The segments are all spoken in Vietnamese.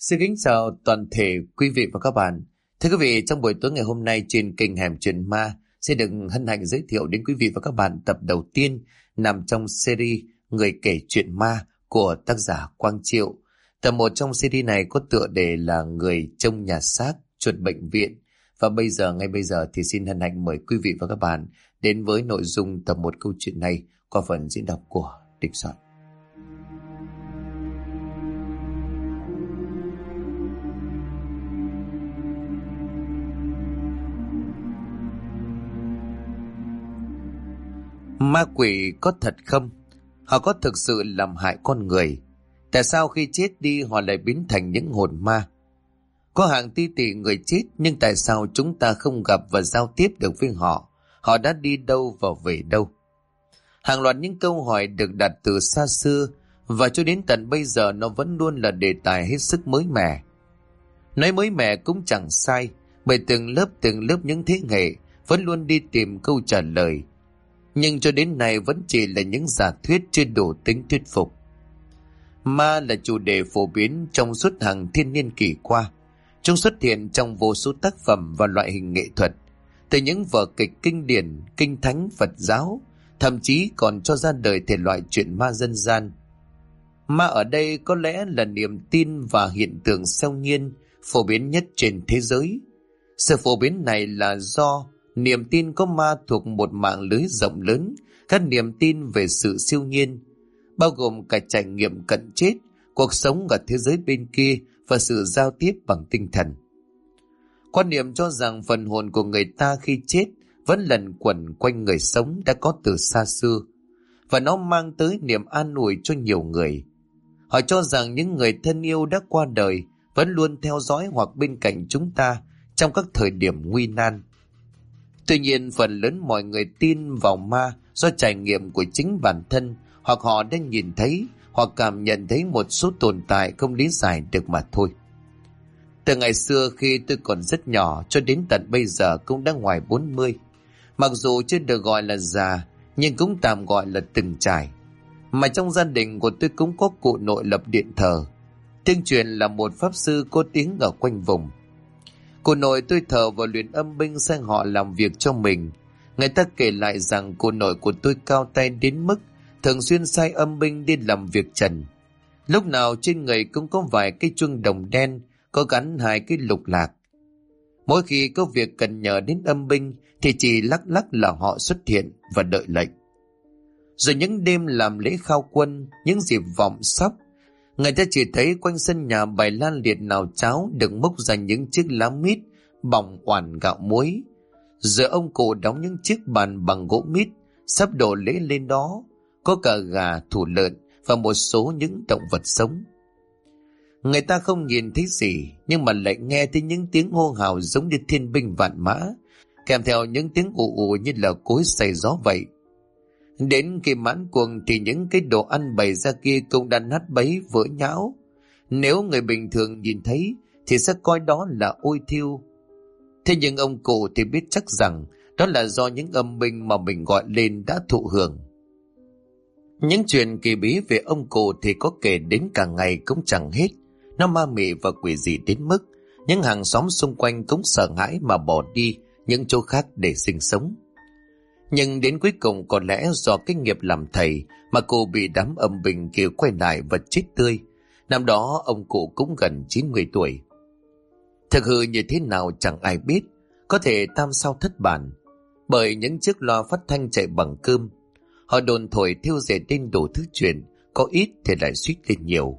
Xin kính chào toàn thể quý vị và các bạn. Thưa quý vị, trong buổi tối ngày hôm nay trên kênh Hẻm Chuyện Ma sẽ được hân hạnh giới thiệu đến quý vị và các bạn tập đầu tiên nằm trong series Người kể chuyện ma của tác giả Quang Triệu. Tập 1 trong series này có tựa đề là Người trông nhà xác chuột bệnh viện. Và ngay bây giờ thì xin hân hạnh mời quý vị và các bạn đến với nội dung tập 1 câu chuyện này qua phần diễn đọc của Địch Soạn. Ma quỷ có thật không? Họ có thực sự làm hại con người? Tại sao khi chết đi họ lại biến thành những hồn ma? Có hàng tỷ tỷ người chết, nhưng tại sao chúng ta không gặp và giao tiếp được với họ? Họ đã đi đâu và về đâu? Hàng loạt những câu hỏi được đặt từ xa xưa, và cho đến tận bây giờ nó vẫn luôn là đề tài hết sức mới mẻ. Nói mới mẻ cũng chẳng sai, bởi từng lớp những thế hệ vẫn luôn đi tìm câu trả lời. Nhưng cho đến nay vẫn chỉ là những giả thuyết chưa đủ tính thuyết phục. Ma là chủ đề phổ biến trong suốt hàng thiên niên kỷ qua. Chúng xuất hiện trong vô số tác phẩm và loại hình nghệ thuật, từ những vở kịch kinh điển, kinh thánh, Phật giáo, thậm chí còn cho ra đời thể loại chuyện ma dân gian. Ma ở đây có lẽ là niềm tin và hiện tượng siêu nhiên phổ biến nhất trên thế giới. Sự phổ biến này là do niềm tin có ma thuộc một mạng lưới rộng lớn, các niềm tin về sự siêu nhiên, bao gồm cả trải nghiệm cận chết, cuộc sống ở thế giới bên kia và sự giao tiếp bằng tinh thần. Quan niệm cho rằng phần hồn của người ta khi chết vẫn lẩn quẩn quanh người sống đã có từ xa xưa, và nó mang tới niềm an ủi cho nhiều người. Họ cho rằng những người thân yêu đã qua đời vẫn luôn theo dõi hoặc bên cạnh chúng ta trong các thời điểm nguy nan. Tuy nhiên, phần lớn mọi người tin vào ma do trải nghiệm của chính bản thân, hoặc họ đã nhìn thấy hoặc cảm nhận thấy một số tồn tại không lý giải được mà thôi. Từ ngày xưa khi tôi còn rất nhỏ cho đến tận bây giờ cũng đã ngoài 40. Mặc dù chưa được gọi là già, nhưng cũng tạm gọi là từng trải. Mà trong gia đình của tôi cũng có cụ nội lập điện thờ. Tương truyền là một pháp sư có tiếng ở quanh vùng. Cụ nội tôi thờ và luyện âm binh sang họ làm việc cho mình. Người ta kể lại rằng cụ nội của tôi cao tay đến mức thường xuyên sai âm binh đi làm việc trần. Lúc nào trên người cũng có vài cái chuông đồng đen, có gắn 2 cái lục lạc. Mỗi khi có việc cần nhờ đến âm binh thì chỉ lắc là họ xuất hiện và đợi lệnh. Rồi những đêm làm lễ khao quân, những dịp vọng sắp, người ta chỉ thấy quanh sân nhà bày lan liệt nào cháo được múc ra những chiếc lá mít bỏng oản gạo muối. Giờ ông cụ đóng những chiếc bàn bằng gỗ mít, sắp đổ lễ lên đó, có cả gà, thủ lợn và một số những động vật sống. Người ta không nhìn thấy gì, nhưng mà lại nghe thấy những tiếng hô hào giống như thiên binh vạn mã, kèm theo những tiếng ù như là cối xay gió vậy. Đến khi mãn cuồng thì những cái đồ ăn bày ra kia cũng đã nát bấy vỡ nhão. Nếu người bình thường nhìn thấy thì sẽ coi đó là ôi thiêu. Thế nhưng ông cụ thì biết chắc rằng đó là do những âm binh mà mình gọi lên đã thụ hưởng. Những chuyện kỳ bí về ông cụ thì có kể đến cả ngày cũng chẳng hết. Nó ma mị và quỷ dị đến mức những hàng xóm xung quanh cũng sợ hãi mà bỏ đi những chỗ khác để sinh sống. Nhưng đến cuối cùng có lẽ do cái nghiệp làm thầy mà cụ bị đám âm binh kia quay lại và chết tươi. Năm đó ông cụ cũng gần 90 tuổi. Thực hư như thế nào chẳng ai biết, có thể tam sao thất bản, bởi những chiếc loa phát thanh chạy bằng cơm. Họ đồn thổi thiêu dệt lên đủ thứ chuyện, có ít thì lại suýt lên nhiều.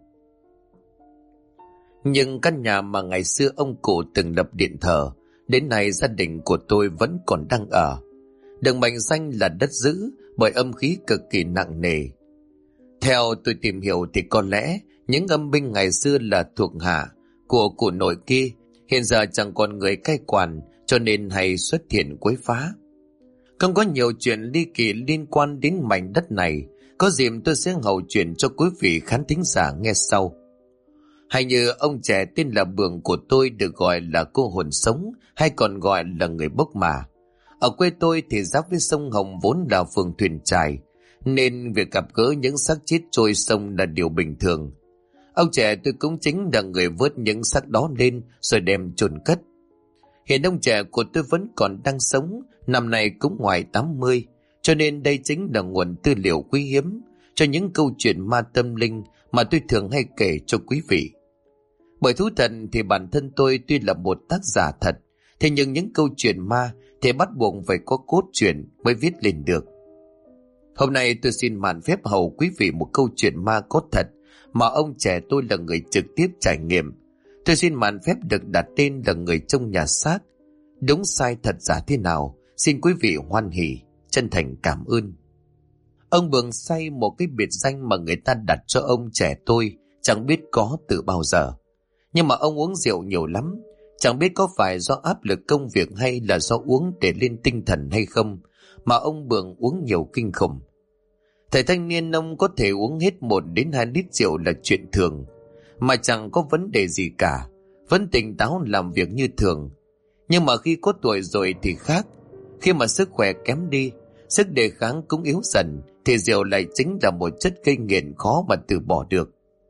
Nhưng căn nhà mà ngày xưa ông cụ từng lập điện thờ, đến nay gia đình của tôi vẫn còn đang ở. Được mệnh danh là đất dữ bởi âm khí cực kỳ nặng nề. Theo tôi tìm hiểu thì có lẽ những âm binh ngày xưa là thuộc hạ của cụ nội kia, hiện giờ chẳng còn người cai quản cho nên hay xuất hiện quấy phá. Không có nhiều chuyện ly kỳ liên quan đến mảnh đất này, có dịp tôi sẽ hậu chuyện cho quý vị khán thính giả nghe sau. Hay như ông trẻ tên là Bường của tôi được gọi là cô hồn sống, hay còn gọi là người bốc mả. Ở quê tôi thì giáp với sông Hồng vốn là phường Thuyền Chài, nên việc gặp gỡ những xác chết trôi sông là điều bình thường. Ông trẻ tôi cũng chính là người vớt những xác đó lên rồi đem chôn cất. Hiện ông trẻ của tôi vẫn còn đang sống, năm nay cũng ngoài 80, cho nên đây chính là nguồn tư liệu quý hiếm cho những câu chuyện ma tâm linh mà tôi thường hay kể cho quý vị. Bởi thú thật thì bản thân tôi tuy là một tác giả thật, thế nhưng những câu chuyện ma thì bắt buộc phải có cốt truyện mới viết lên được. Hôm nay tôi xin mạn phép hầu quý vị một câu chuyện ma có thật mà ông trẻ tôi là người trực tiếp trải nghiệm. Tôi xin mạn phép được đặt tên là người trong nhà xác. Đúng sai thật giả thế nào, xin quý vị hoan hỉ, chân thành cảm ơn. Ông Bường Say, một cái biệt danh mà người ta đặt cho ông trẻ tôi, chẳng biết có từ bao giờ. Nhưng mà ông uống rượu nhiều lắm, chẳng biết có phải do áp lực công việc hay là do uống để lên tinh thần hay không, mà ông Bường uống nhiều kinh khủng. Thời thanh niên ông có thể uống hết 1 đến 2 lít rượu là chuyện thường, mà chẳng có vấn đề gì cả, vẫn tỉnh táo làm việc như thường. Nhưng mà khi có tuổi rồi thì khác, khi mà sức khỏe kém đi, sức đề kháng cũng yếu dần, thì rượu lại chính là một chất gây nghiện khó mà từ bỏ được.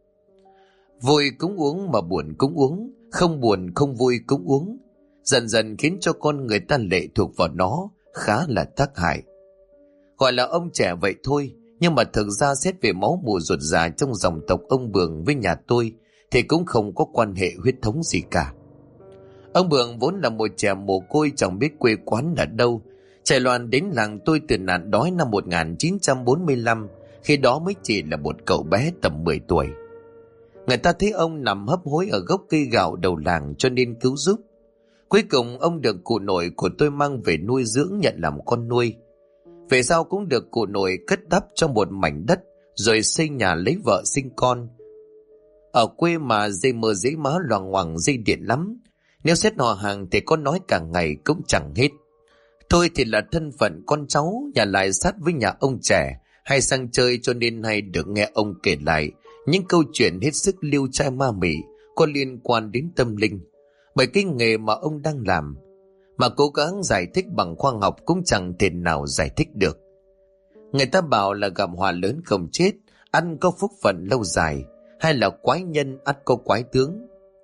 Vui cũng uống mà buồn cũng uống, không buồn không vui cũng uống, dần dần khiến cho con người ta lệ thuộc vào nó, khá là tác hại. Gọi là ông trẻ vậy thôi, nhưng mà thực ra xét về máu mủ ruột già trong dòng tộc ông Bường với nhà tôi thì cũng không có quan hệ huyết thống gì cả. Ông Bường vốn là một trẻ mồ côi chẳng biết quê quán ở đâu, chạy loạn đến làng tôi từ nạn đói năm 1945, khi đó mới chỉ là một cậu bé tầm 10 tuổi. Người ta thấy ông nằm hấp hối ở gốc cây gạo đầu làng cho nên cứu giúp. Cuối cùng ông được cụ nội của tôi mang về nuôi dưỡng, nhận làm con nuôi. Về sau cũng được cụ nội cất đắp cho một mảnh đất, rồi xây nhà lấy vợ sinh con. Ở quê mà dây mơ dễ má loằng ngoằng dây điện lắm, nếu xét họ hàng thì có nói cả ngày cũng chẳng hết. Tôi thì là thân phận con cháu, nhà lại sát với nhà ông trẻ, hay sang chơi cho nên hay được nghe ông kể lại những câu chuyện hết sức liêu trai ma mị có liên quan đến tâm linh, bởi cái nghề mà ông đang làm. Mà cố gắng giải thích bằng khoa học cũng chẳng thể nào giải thích được. Người ta bảo là gặp họa lớn không chết, ăn có phúc phận lâu dài, hay là quái nhân ắt có quái tướng.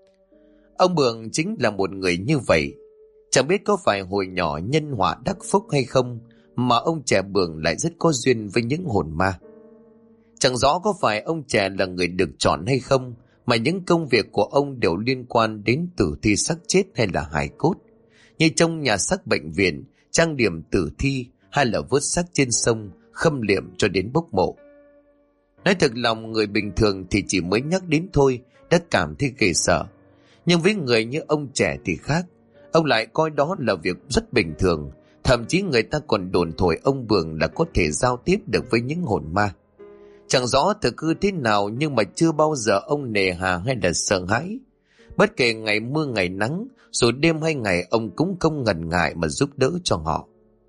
Ông Bường chính là một người như vậy. Chẳng biết có phải hồi nhỏ nhân họa đắc phúc hay không mà ông trẻ Bường lại rất có duyên với những hồn ma. Chẳng rõ có phải ông trẻ là người được chọn hay không mà những công việc của ông đều liên quan đến tử thi xác chết hay là hài cốt, như trong nhà xác bệnh viện, trang điểm tử thi, hay là vớt xác trên sông, khâm liệm cho đến bốc mộ. Nói thật lòng, người bình thường thì chỉ mới nhắc đến thôi đã cảm thấy ghê sợ. Nhưng với người như ông trẻ thì khác. Ông lại coi đó là việc rất bình thường. Thậm chí người ta còn đồn thổi ông Bường là có thể giao tiếp được với những hồn ma. Chẳng rõ thực hư thế nào, nhưng mà chưa bao giờ ông nề hà hay là sợ hãi. Bất kể ngày mưa ngày nắng, rồi đêm hay ngày, ông cũng không ngần ngại mà giúp đỡ cho họ.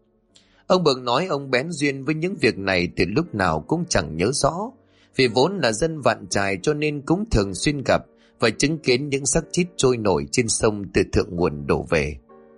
Ông Bường nói ông bén duyên với những việc này từ lúc nào cũng chẳng nhớ rõ. Vì vốn là dân Vạn Trài cho nên cũng thường xuyên gặp và chứng kiến những xác chết trôi nổi trên sông từ thượng nguồn đổ về.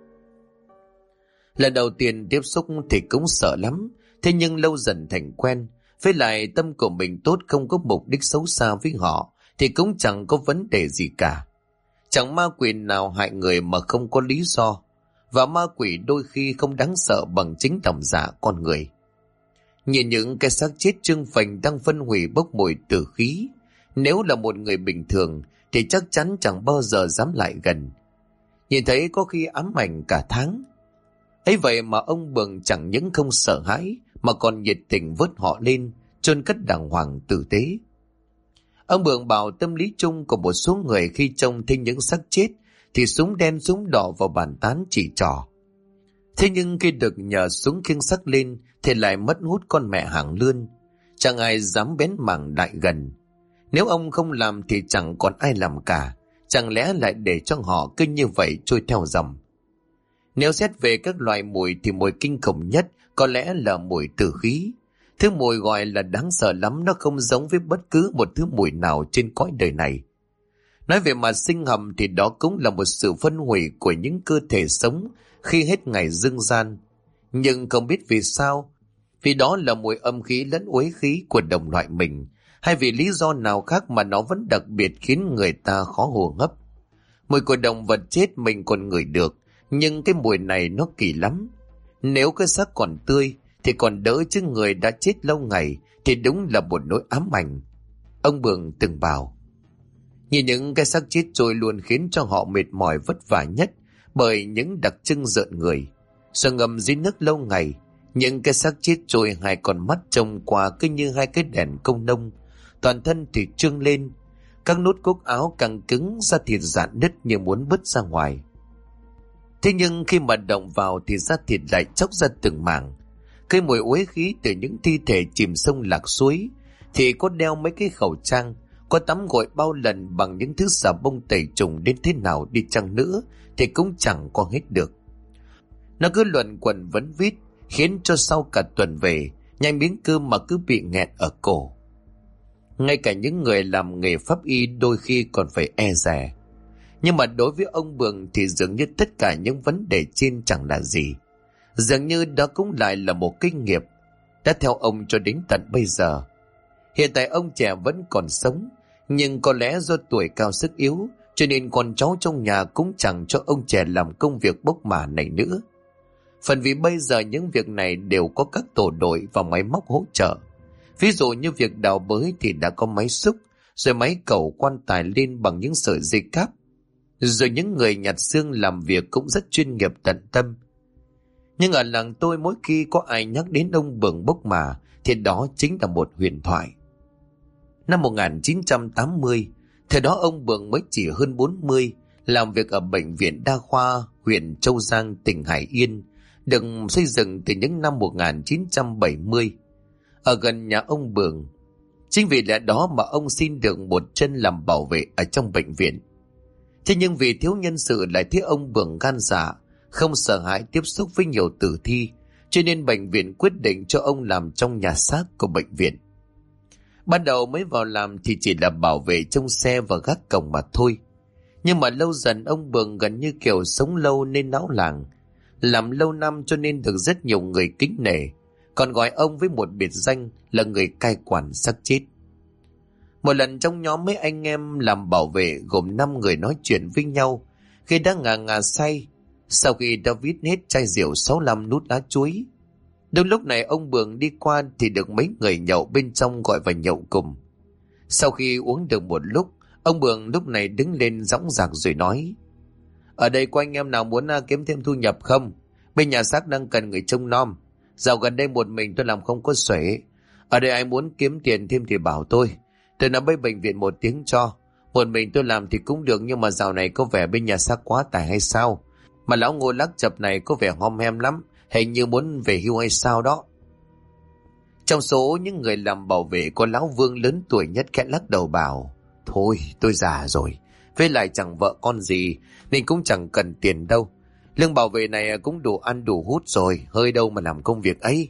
Lần đầu tiên tiếp xúc thì cũng sợ lắm, thế nhưng lâu dần thành quen. Với lại tâm của mình tốt, không có mục đích xấu xa với họ thì cũng chẳng có vấn đề gì cả. Chẳng ma quỷ nào hại người mà không có lý do, và ma quỷ đôi khi không đáng sợ bằng chính lòng dạ con người. Nhìn những cái xác chết trương phành đang phân hủy bốc mùi tử khí, nếu là một người bình thường thì chắc chắn chẳng bao giờ dám lại gần. Nhìn thấy có khi ám ảnh cả tháng. Ấy vậy mà ông Bường chẳng những không sợ hãi mà còn nhiệt tình vớt họ lên, chôn cất đàng hoàng tử tế. Ông Bường bảo tâm lý chung của một số người khi trông thấy những xác chết thì súng đen súng đỏ vào bàn tán chỉ trỏ. Thế nhưng khi được nhờ súng khiêng xác lên thì lại mất hút con mẹ hàng lươn. Chẳng ai dám bén mảng lại gần. Nếu ông không làm thì chẳng còn ai làm cả. Chẳng lẽ lại để cho họ cứ như vậy trôi theo dòng. Nếu xét về các loại mùi thì mùi kinh khủng nhất có lẽ là mùi tử khí. Thứ mùi gọi là đáng sợ lắm, nó không giống với bất cứ một thứ mùi nào trên cõi đời này. Nói về mặt sinh học thì đó cũng là một sự phân hủy của những cơ thể sống khi hết ngày dương gian. Nhưng không biết vì sao, vì đó là mùi âm khí lẫn uế khí của đồng loại mình, hay vì lý do nào khác mà nó vẫn đặc biệt khiến người ta khó hô hấp. Mùi của động vật chết mình còn ngửi được, nhưng cái mùi này nó kỳ lắm. Nếu cái xác còn tươi thì còn đỡ, chứ người đã chết lâu ngày thì đúng là một nỗi ám ảnh. Ông Bường từng bảo, nhìn những cái xác chết trôi luôn khiến cho họ mệt mỏi vất vả nhất bởi những đặc trưng rợn người. Rồi ngầm dưới nước lâu ngày, những cái xác chết trôi hai con mắt trông qua cứ như hai cái đèn công nông, toàn thân thì trương lên, các nút cúc áo căng cứng, da thịt rạn nứt như muốn bứt ra ngoài. Thế nhưng khi mà động vào thì da thịt lại chóc ra từng mảng. Cái mùi uế khí từ những thi thể chìm sông lạc suối thì có đeo mấy cái khẩu trang, có tắm gội bao lần bằng những thứ xà bông tẩy trùng đến thế nào đi chăng nữa thì cũng chẳng qua hết được. Nó cứ luẩn quẩn vấn vít, khiến cho sau cả tuần về, nhai miếng cơm mà cứ bị nghẹn ở cổ. Ngay cả những người làm nghề pháp y đôi khi còn phải e dè. Nhưng mà đối với ông Bường thì dường như tất cả những vấn đề trên chẳng là gì. Dường như đó cũng lại là một kinh nghiệm đã theo ông cho đến tận bây giờ. Hiện tại ông trẻ vẫn còn sống, nhưng có lẽ do tuổi cao sức yếu cho nên con cháu trong nhà cũng chẳng cho ông trẻ làm công việc bốc mả này nữa. Phần vì bây giờ những việc này đều có các tổ đội và máy móc hỗ trợ. Ví dụ như việc đào bới thì đã có máy xúc, rồi máy cẩu quan tài lên bằng những sợi dây cáp. Rồi những người nhặt xương làm việc cũng rất chuyên nghiệp tận tâm. Nhưng ở làng tôi mỗi khi có ai nhắc đến ông Bường bốc mả thì đó chính là một huyền thoại. Năm 1980, thời đó ông Bường mới chỉ hơn 40, làm việc ở bệnh viện đa khoa huyện Châu Giang, tỉnh Hải Yên, được xây dựng từ những năm 1970. Ở gần nhà ông Bường. Chính vì lẽ đó mà ông xin được một chân làm bảo vệ ở trong bệnh viện. Thế nhưng vì thiếu nhân sự lại thấy ông Bường gan dạ, không sợ hãi tiếp xúc với nhiều tử thi, cho nên bệnh viện quyết định cho ông làm trong nhà xác của bệnh viện. Ban đầu mới vào làm thì chỉ là bảo vệ trông xe và gác cổng mà thôi. Nhưng mà lâu dần ông Bường gần như kiểu sống lâu nên não làng. Làm lâu năm cho nên được rất nhiều người kính nể, còn gọi ông với một biệt danh là người cai quản xác chết. Một lần trong nhóm mấy anh em làm bảo vệ gồm 5 người nói chuyện với nhau khi đang ngà say, sau khi đã vít hết chai rượu 65 nút lá chuối. Đúng lúc này ông Bường đi qua thì được mấy người nhậu bên trong gọi vào nhậu cùng. Sau khi uống được một lúc, ông Bường lúc này đứng lên dõng dạc rồi nói: ở đây có anh em nào muốn kiếm thêm thu nhập không? Bên nhà xác đang cần người trông nom. Dạo gần đây một mình tôi làm không có xuể. Ở đây ai muốn kiếm tiền thêm thì bảo tôi nói bên bệnh viện một tiếng cho. Một mình tôi làm thì cũng được, nhưng mà dạo này có vẻ bên nhà xác quá tải hay sao? Mà lão Ngô Lắc Chập này có vẻ hom hem lắm, hình như muốn về hưu hay sao đó. Trong số những người làm bảo vệ có lão Vương lớn tuổi nhất khẽ lắc đầu bảo: thôi tôi già rồi, với lại chẳng vợ con gì nên cũng chẳng cần tiền đâu. Lương bảo vệ này cũng đủ ăn đủ hút rồi, hơi đâu mà làm công việc ấy.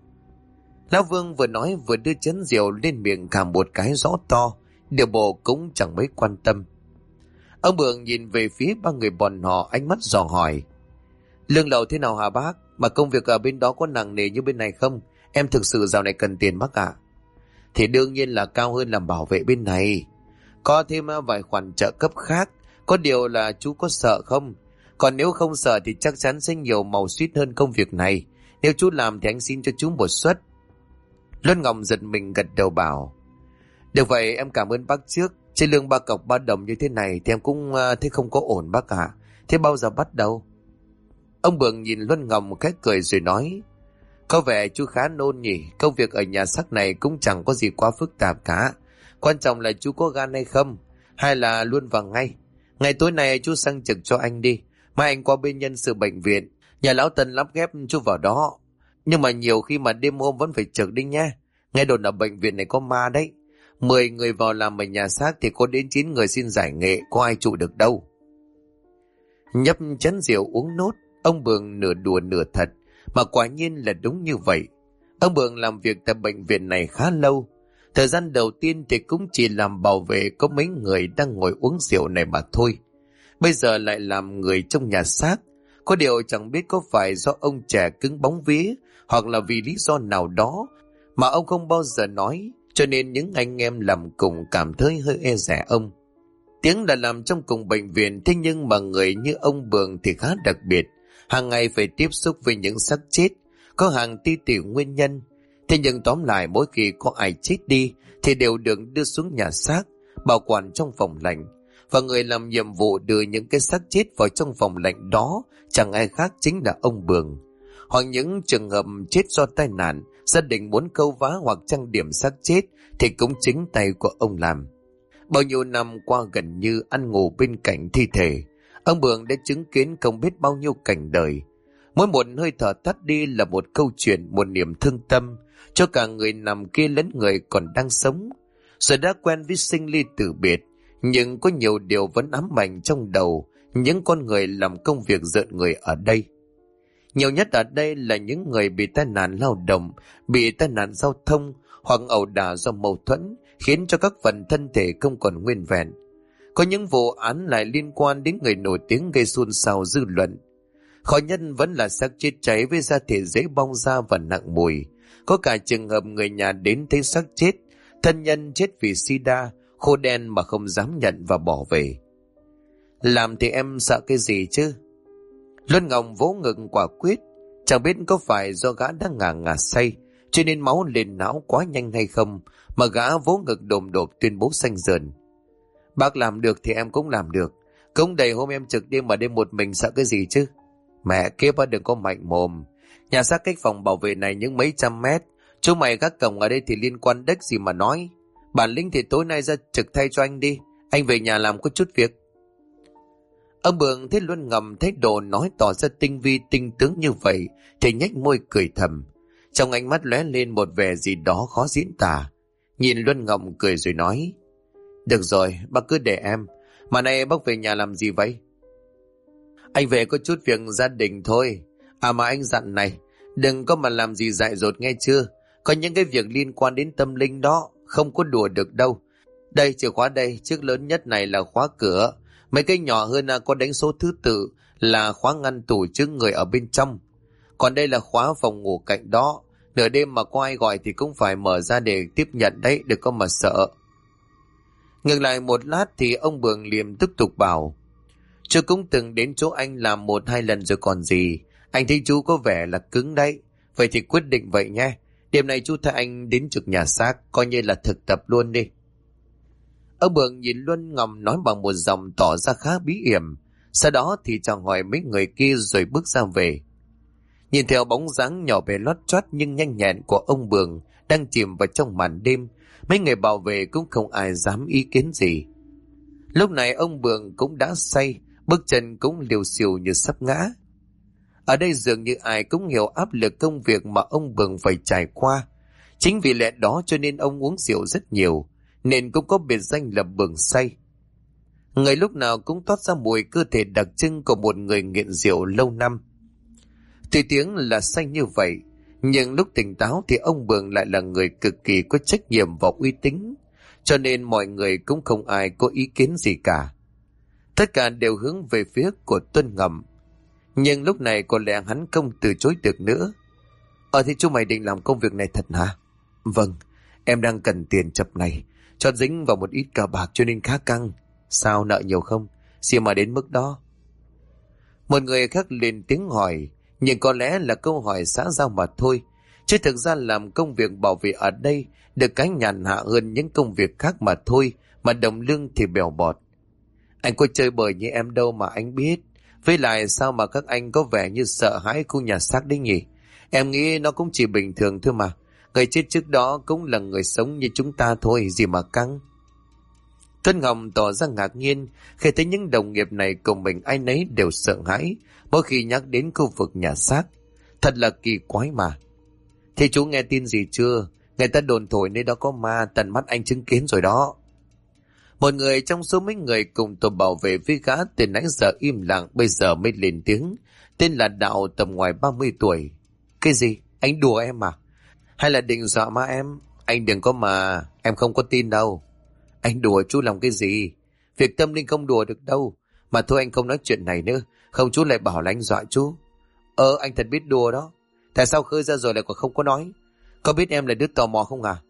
Lão Vương vừa nói vừa đưa chén rượu lên miệng khàm một cái rõ to, điều bộ cũng chẳng mấy quan tâm. Ông Bường nhìn về phía ba người bọn họ, ánh mắt dò hỏi: lương lậu thế nào hả bác? Mà công việc ở bên đó có nặng nề như bên này không? Em thực sự dạo này cần tiền bác ạ. Thì đương nhiên là cao hơn làm bảo vệ bên này. Có thêm vài khoản trợ cấp khác. Có điều là chú có sợ không? Còn nếu không sợ thì chắc chắn sẽ nhiều màu suýt hơn công việc này. Nếu chú làm thì anh xin cho chú một suất. Luân Ngọc giật mình gật đầu bảo: được vậy em cảm ơn bác trước. Trên lương 3 cọc 3 đồng như thế này thì em cũng thấy không có ổn bác ạ. Thế bao giờ bắt đầu? Ông Bường nhìn Luân Ngọc một cái cười rồi nói: có vẻ chú khá nôn nhỉ. Công việc ở nhà xác này cũng chẳng có gì quá phức tạp cả. Quan trọng là chú có gan hay không, hay là luôn vào ngay. Ngày tối nay chú sang trực cho anh đi. Mai anh qua bên nhân sự bệnh viện, nhà lão Tân lắp ghép chú vào đó. Nhưng mà nhiều khi mà đêm hôm vẫn phải trực đi nha. Nghe đồn ở bệnh viện này có ma đấy. 10 người vào làm ở nhà xác thì có đến 9 người xin giải nghệ, có ai trụ được đâu. Nhấp chén rượu uống nốt, ông Bường nửa đùa nửa thật, mà quả nhiên là đúng như vậy. Ông Bường làm việc tại bệnh viện này khá lâu. Thời gian đầu tiên thì cũng chỉ làm bảo vệ có mấy người đang ngồi uống rượu này mà thôi. Bây giờ lại làm người trong nhà xác. Có điều chẳng biết có phải do ông trẻ cứng bóng vía, hoặc là vì lý do nào đó mà ông không bao giờ nói, cho nên những anh em làm cùng cảm thấy hơi e dè ông. Tiếng đã làm trong cùng bệnh viện, thế nhưng mà người như ông Bường thì khá đặc biệt. Hàng ngày phải tiếp xúc với những xác chết, có hàng tỷ nguyên nhân. Thế nhưng tóm lại mỗi khi có ai chết đi thì đều được đưa xuống nhà xác, bảo quản trong phòng lạnh. Và người làm nhiệm vụ đưa những cái xác chết vào trong phòng lạnh đó chẳng ai khác chính là ông Bường. Hoặc những trường hợp chết do tai nạn, gia đình muốn câu vá hoặc trang điểm xác chết thì cũng chính tay của ông làm. Bao nhiêu năm qua gần như ăn ngủ bên cạnh thi thể, ông Bường đã chứng kiến không biết bao nhiêu cảnh đời. Mỗi một hơi thở tắt đi là một câu chuyện, một niềm thương tâm cho cả người nằm kia lẫn người còn đang sống. Rồi đã quen với sinh ly tử biệt, nhưng có nhiều điều vẫn ám ảnh trong đầu những con người làm công việc rợn người ở đây. Nhiều nhất ở đây là những người bị tai nạn lao động, bị tai nạn giao thông hoặc ẩu đả do mâu thuẫn khiến cho các phần thân thể không còn nguyên vẹn. Có những vụ án lại liên quan đến người nổi tiếng gây xôn xao dư luận. Khó nhất vẫn là xác chết cháy với da thể dễ bong ra và nặng mùi. Có cả trường hợp người nhà đến thấy xác chết, thân nhân chết vì sida, khô đen mà không dám nhận và bỏ về. Làm thì em sợ cái gì chứ? Luân Ngọc vỗ ngực quả quyết. Chẳng biết có phải do gã đang ngà say cho nên máu lên não quá nhanh hay không, mà gã vỗ ngực đồm đột tuyên bố xanh dờn. Bác làm được thì em cũng làm được. Cũng đầy hôm em trực đêm mà đêm một mình sợ cái gì chứ? Mẹ kiếp á, đừng có mạnh mồm. Nhà xác cách phòng bảo vệ này những mấy trăm mét. Chúng mày gác cổng ở đây thì liên quan đếch gì mà nói. Bản lĩnh thì tối nay ra trực thay cho anh đi. Anh về nhà làm có chút việc. Ông Bường thấy Luân Ngầm thái độ nói tỏ ra tinh vi tinh tướng như vậy thì nhếch môi cười thầm. Trong ánh mắt lóe lên một vẻ gì đó khó diễn tả. Nhìn Luân Ngầm cười rồi nói: Được rồi, bác cứ để em. Mà này bác về nhà làm gì vậy? Anh về có chút việc gia đình thôi. À mà anh dặn này, đừng có mà làm gì dại dột nghe chưa? Có những cái việc liên quan đến tâm linh đó, không có đùa được đâu. Đây, chìa khóa đây, chiếc lớn nhất này là khóa cửa. Mấy cái nhỏ hơn có đánh số thứ tự là khóa ngăn tủ chứa người ở bên trong. Còn đây là khóa phòng ngủ cạnh đó. Nửa đêm mà có ai gọi thì cũng phải mở ra để tiếp nhận đấy, đừng có mà sợ. Ngừng lại một lát thì ông Bường liềm tiếp tục bảo: Chú cũng từng đến chỗ anh làm 1-2 lần rồi còn gì. Anh thấy chú có vẻ là cứng đấy. Vậy thì quyết định vậy nhé. Đêm nay chú thay anh đến trực nhà xác, coi như là thực tập luôn đi. Ông Bường nhìn Luân Ngầm nói bằng một giọng tỏ ra khá bí hiểm. Sau đó thì chào hỏi mấy người kia rồi bước ra về. Nhìn theo bóng dáng nhỏ bé lót choát nhưng nhanh nhẹn của ông Bường đang chìm vào trong màn đêm, mấy người bảo vệ cũng không ai dám ý kiến gì. Lúc này ông Bường cũng đã say, bước chân cũng liều xiu như sắp ngã. Ở đây dường như ai cũng hiểu áp lực công việc mà ông Bường phải trải qua. Chính vì lẽ đó cho nên ông uống rượu rất nhiều, nên cũng có biệt danh là Bường say. Người lúc nào cũng toát ra mùi cơ thể đặc trưng của một người nghiện rượu lâu năm. Tuy tiếng là say như vậy, nhưng lúc tỉnh táo thì ông Bường lại là người cực kỳ có trách nhiệm và uy tín, cho nên mọi người cũng không ai có ý kiến gì cả. Tất cả đều hướng về phía của Tuân Ngầm. Nhưng lúc này có lẽ hắn không từ chối được nữa. Thì chú mày định làm công việc này thật hả? Vâng, em đang cần tiền chập này, cho dính vào một ít cờ bạc cho nên khá căng. Sao, nợ nhiều không? Xin mà đến mức đó. Một người khác lên tiếng hỏi, nhưng có lẽ là câu hỏi xã giao mà thôi. Chứ thực ra làm công việc bảo vệ ở đây được cái nhàn hạ hơn những công việc khác mà thôi, mà đồng lương thì bèo bọt. Anh có chơi bời như em đâu mà anh biết. Với lại sao mà các anh có vẻ như sợ hãi khu nhà xác đấy nhỉ? Em nghĩ nó cũng chỉ bình thường thôi mà. Người chết trước đó cũng là người sống như chúng ta thôi, gì mà căng. Tuân Ngọc tỏ ra ngạc nhiên khi thấy những đồng nghiệp này cùng mình ai nấy đều sợ hãi mỗi khi nhắc đến khu vực nhà xác. Thật là kỳ quái mà. Thì chú nghe tin gì chưa? Người ta đồn thổi nơi đó có ma, tận mắt anh chứng kiến rồi đó. Một người trong số mấy người cùng tổ bảo vệ với gã từ nãy giờ im lặng bây giờ mới lên tiếng, tên là Đạo, tầm ngoài 30 tuổi. Cái gì? Anh đùa em à? Hay là định dọa ma em? Anh đừng có mà, em không có tin đâu. Anh đùa chú làm cái gì? Việc tâm linh không đùa được đâu. Mà thôi anh không nói chuyện này nữa, không chú lại bảo là anh dọa chú. Anh thật biết đùa đó. Tại sao khơi ra rồi lại còn không có nói? Có biết em là đứa tò mò không à?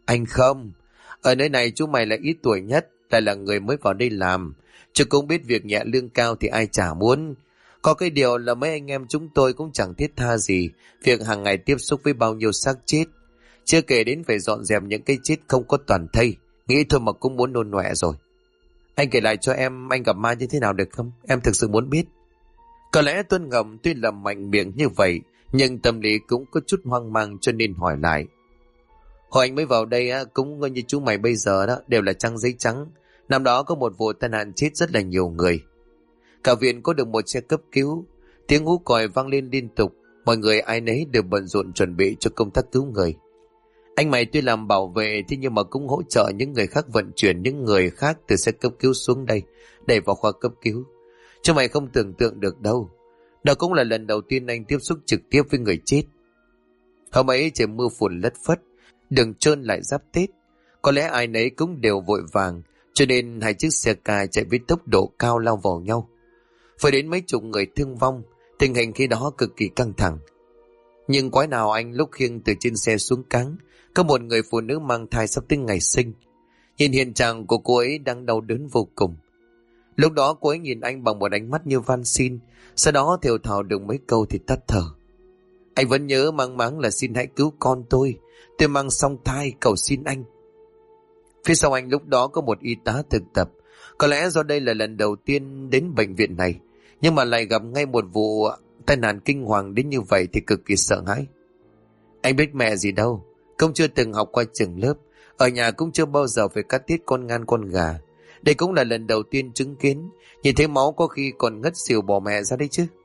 Anh không. Ở nơi này chú mày là ít tuổi nhất, lại là người mới vào đây làm. Chú cũng biết việc nhẹ lương cao thì ai chả muốn. Có cái điều là mấy anh em chúng tôi cũng chẳng thiết tha gì việc hàng ngày tiếp xúc với bao nhiêu xác chết. Chưa kể đến phải dọn dẹp những cái chết không có toàn thây. Nghĩ thôi mà cũng muốn nôn nọe rồi. Anh kể lại cho em anh gặp ma như thế nào được không? Em thực sự muốn biết. Có lẽ Tuấn Ngầm tuy là mạnh miệng như vậy, nhưng tâm lý cũng có chút hoang mang cho nên hỏi lại. Hồi anh mới vào đây á, cũng như chú mày bây giờ đó, đều là trang giấy trắng. Năm đó có một vụ tai nạn chết rất là nhiều người. Cả viện có được một xe cấp cứu. Tiếng hú còi vang lên liên tục. Mọi người ai nấy đều bận rộn chuẩn bị cho công tác cứu người. Anh mày tuy làm bảo vệ thế nhưng mà cũng hỗ trợ những người khác vận chuyển những người khác từ xe cấp cứu xuống đây, đẩy vào khoa cấp cứu. Chứ mày không tưởng tượng được đâu. Đó cũng là lần đầu tiên anh tiếp xúc trực tiếp với người chết. Hôm ấy trời mưa phùn lất phất, đường trơn lại giáp Tết. Có lẽ ai nấy cũng đều vội vàng, cho nên hai chiếc xe ca chạy với tốc độ cao lao vào nhau. Phải đến mấy chục người thương vong, tình hình khi đó cực kỳ căng thẳng. Nhưng quái nào anh lúc khiêng từ trên xe xuống cáng, có một người phụ nữ mang thai sắp tới ngày sinh. Nhìn hiện trạng của cô ấy đang đau đớn vô cùng. Lúc đó cô ấy nhìn anh bằng một ánh mắt như van xin, sau đó thều thào được mấy câu thì tắt thở. Anh vẫn nhớ mang máng là xin hãy cứu con tôi mang song thai cầu xin anh. Phía sau anh lúc đó có một y tá thực tập. Có lẽ do đây là lần đầu tiên đến bệnh viện này, nhưng mà lại gặp ngay một vụ tai nạn kinh hoàng đến như vậy thì cực kỳ sợ hãi. Anh biết mẹ gì đâu, cũng chưa từng học qua trường lớp, ở nhà cũng chưa bao giờ phải cắt tiết con ngan con gà. Đây cũng là lần đầu tiên chứng kiến, nhìn thấy máu có khi còn ngất xỉu bỏ mẹ ra đấy chứ.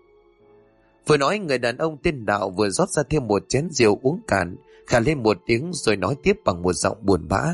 Vừa nói người đàn ông tên Đạo vừa rót ra thêm một chén rượu uống cạn, khàn lên một tiếng rồi nói tiếp bằng một giọng buồn bã.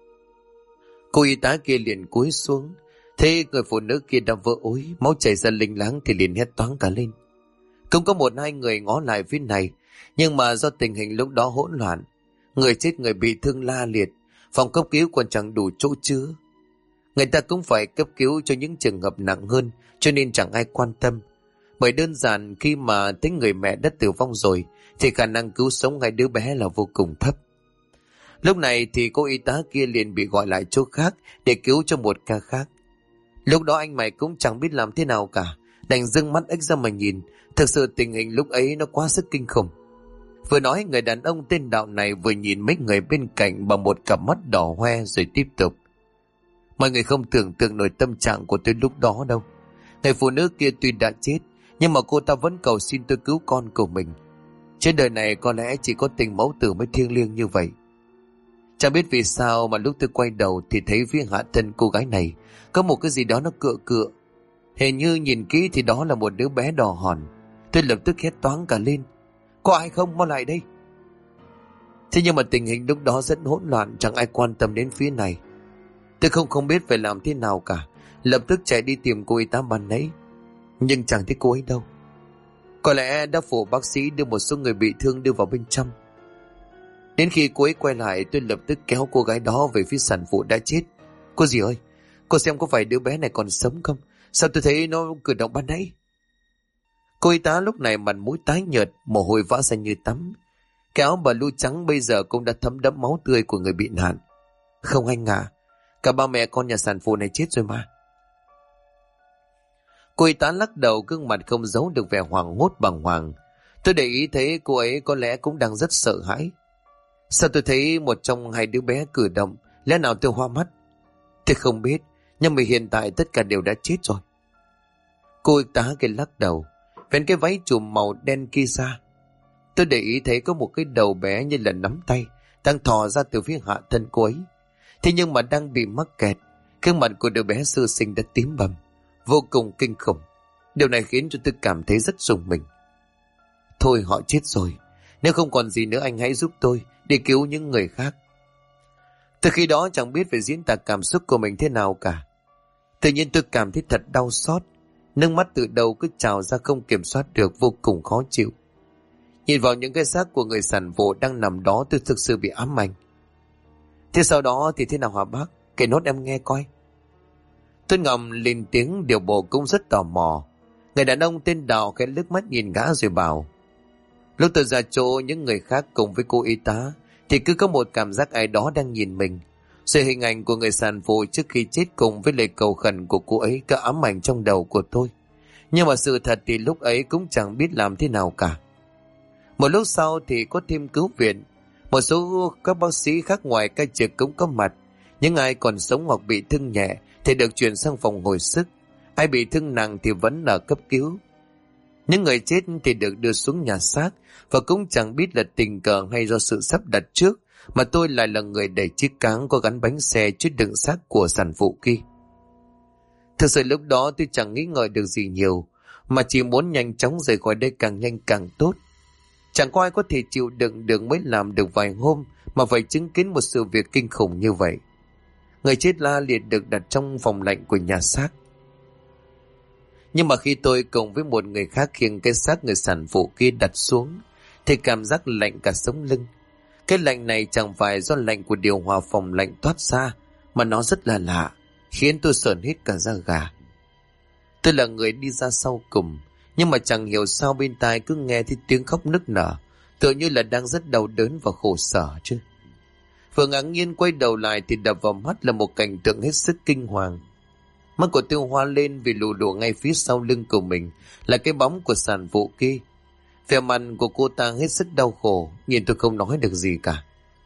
Cô y tá kia liền cúi xuống, thấy người phụ nữ kia đã vỡ ối, máu chảy ra linh láng thì liền hét toáng cả lên. Cũng có một hai người ngó lại phía này, nhưng mà do tình hình lúc đó hỗn loạn, người chết người bị thương la liệt, phòng cấp cứu còn chẳng đủ chỗ chứa. Người ta cũng phải cấp cứu cho những trường hợp nặng hơn, cho nên chẳng ai quan tâm. Bởi đơn giản khi mà thấy người mẹ đã tử vong rồi thì khả năng cứu sống hai đứa bé là vô cùng thấp. Lúc này thì cô y tá kia liền bị gọi lại chỗ khác để cứu cho một ca khác. Lúc đó anh mày cũng chẳng biết làm thế nào cả, đành dưng mắt ếch ra mà nhìn. Thực sự tình hình lúc ấy nó quá sức kinh khủng. Vừa nói người đàn ông tên Đạo này vừa nhìn mấy người bên cạnh bằng một cặp mắt đỏ hoe rồi tiếp tục. Mọi người không tưởng tượng nổi tâm trạng của tôi lúc đó đâu. Người phụ nữ kia tuy đã chết, nhưng mà cô ta vẫn cầu xin tôi cứu con của mình. Trên đời này có lẽ chỉ có tình mẫu tử mới thiêng liêng như vậy. Chẳng biết vì sao mà lúc tôi quay đầu thì thấy phía hạ thân cô gái này có một cái gì đó nó cựa cựa. Hình như nhìn kỹ thì đó là một đứa bé đỏ hòn. Tôi lập tức hét toáng cả lên. Có ai không? Mau lại đây. Thế nhưng mà tình hình lúc đó rất hỗn loạn, chẳng ai quan tâm đến phía này. Tôi không biết phải làm thế nào cả, lập tức chạy đi tìm cô y tá ban nãy, nhưng chẳng thấy cô ấy đâu. Có lẽ đã phụ bác sĩ đưa một số người bị thương đưa vào bên trong. Đến khi cô ấy quay lại, tôi lập tức kéo cô gái đó về phía sản phụ đã chết. Cô dì ơi, cô xem có phải đứa bé này còn sống không? Sao tôi thấy nó cử động ban nãy? Cô y tá lúc này mặt mũi tái nhợt, mồ hôi vã ra như tắm. Cái áo bà lu trắng bây giờ cũng đã thấm đẫm máu tươi của người bị nạn. Không anh à, cả ba mẹ con nhà sản phụ này chết rồi mà. Cô y tá lắc đầu, gương mặt không giấu được vẻ hoảng hốt bàng hoàng. Tôi để ý thấy cô ấy có lẽ cũng đang rất sợ hãi. Sao tôi thấy một trong hai đứa bé cử động, lẽ nào tôi hoa mắt? Tôi không biết, nhưng mà hiện tại tất cả đều đã chết rồi. Cô y tá kia lắc đầu, vén cái váy chùm màu đen kia ra. Tôi để ý thấy có một cái đầu bé như là nắm tay đang thò ra từ phía hạ thân cô ấy. Thế nhưng mà đang bị mắc kẹt, gương mặt của đứa bé sơ sinh đã tím bầm, vô cùng kinh khủng. Điều này khiến cho tôi cảm thấy rất rùng mình. Thôi họ chết rồi, nếu không còn gì nữa anh hãy giúp tôi đi cứu những người khác. Từ khi đó chẳng biết phải diễn tả cảm xúc của mình thế nào cả. Tự nhiên tôi cảm thấy thật đau xót, nước mắt từ đầu cứ trào ra không kiểm soát được, vô cùng khó chịu. Nhìn vào những cái xác của người sản phụ đang nằm đó, tôi thực sự bị ám ảnh. Thế sau đó thì thế nào hả bác? Kể nốt em nghe coi. Tôi ngầm lên tiếng, điều bộ cũng rất tò mò. Người đàn ông tên Đạo khẽ liếc mắt nhìn gã rồi bảo. Lúc tôi ra chỗ những người khác cùng với cô y tá thì cứ có một cảm giác ai đó đang nhìn mình. Sự hình ảnh của người sản phụ trước khi chết cùng với lời cầu khẩn của cô ấy cứ ám ảnh trong đầu của tôi. Nhưng mà sự thật thì lúc ấy cũng chẳng biết làm thế nào cả. Một lúc sau thì có thêm cứu viện. Một số các bác sĩ khác ngoài ca trực cũng có mặt. Những ai còn sống hoặc bị thương nhẹ thì được chuyển sang phòng hồi sức. Ai bị thương nặng thì vẫn là cấp cứu. Những người chết thì được đưa xuống nhà xác. Và cũng chẳng biết là tình cờ hay do sự sắp đặt trước mà tôi lại là người đẩy chiếc cáng có gắn bánh xe chứa đựng xác của sản phụ kia. Thực sự lúc đó tôi chẳng nghĩ ngợi được gì nhiều, mà chỉ muốn nhanh chóng rời khỏi đây càng nhanh càng tốt. Chẳng có ai có thể chịu đựng được mới làm được vài hôm mà phải chứng kiến một sự việc kinh khủng như vậy. Người chết la liệt được đặt trong phòng lạnh của nhà xác. Nhưng mà khi tôi cùng với một người khác khiêng cái xác người sản phụ kia đặt xuống thì cảm giác lạnh cả sống lưng. Cái lạnh này chẳng phải do lạnh của điều hòa phòng lạnh toát ra, mà nó rất là lạ, khiến tôi sởn hết cả da gà. Tôi là người đi ra sau cùng, nhưng mà chẳng hiểu sao bên tai cứ nghe thấy tiếng khóc nức nở, tựa như là đang rất đau đớn và khổ sở chứ. Vừa ngạc nhiên quay đầu lại thì đập vào mắt là một cảnh tượng hết sức kinh hoàng. Mắt của tôi hoa lên vì lù lù ngay phía sau lưng của mình là cái bóng của sản phụ kia. Vẻ mặt của cô ta hết sức đau khổ, nhìn tôi không nói được gì cả.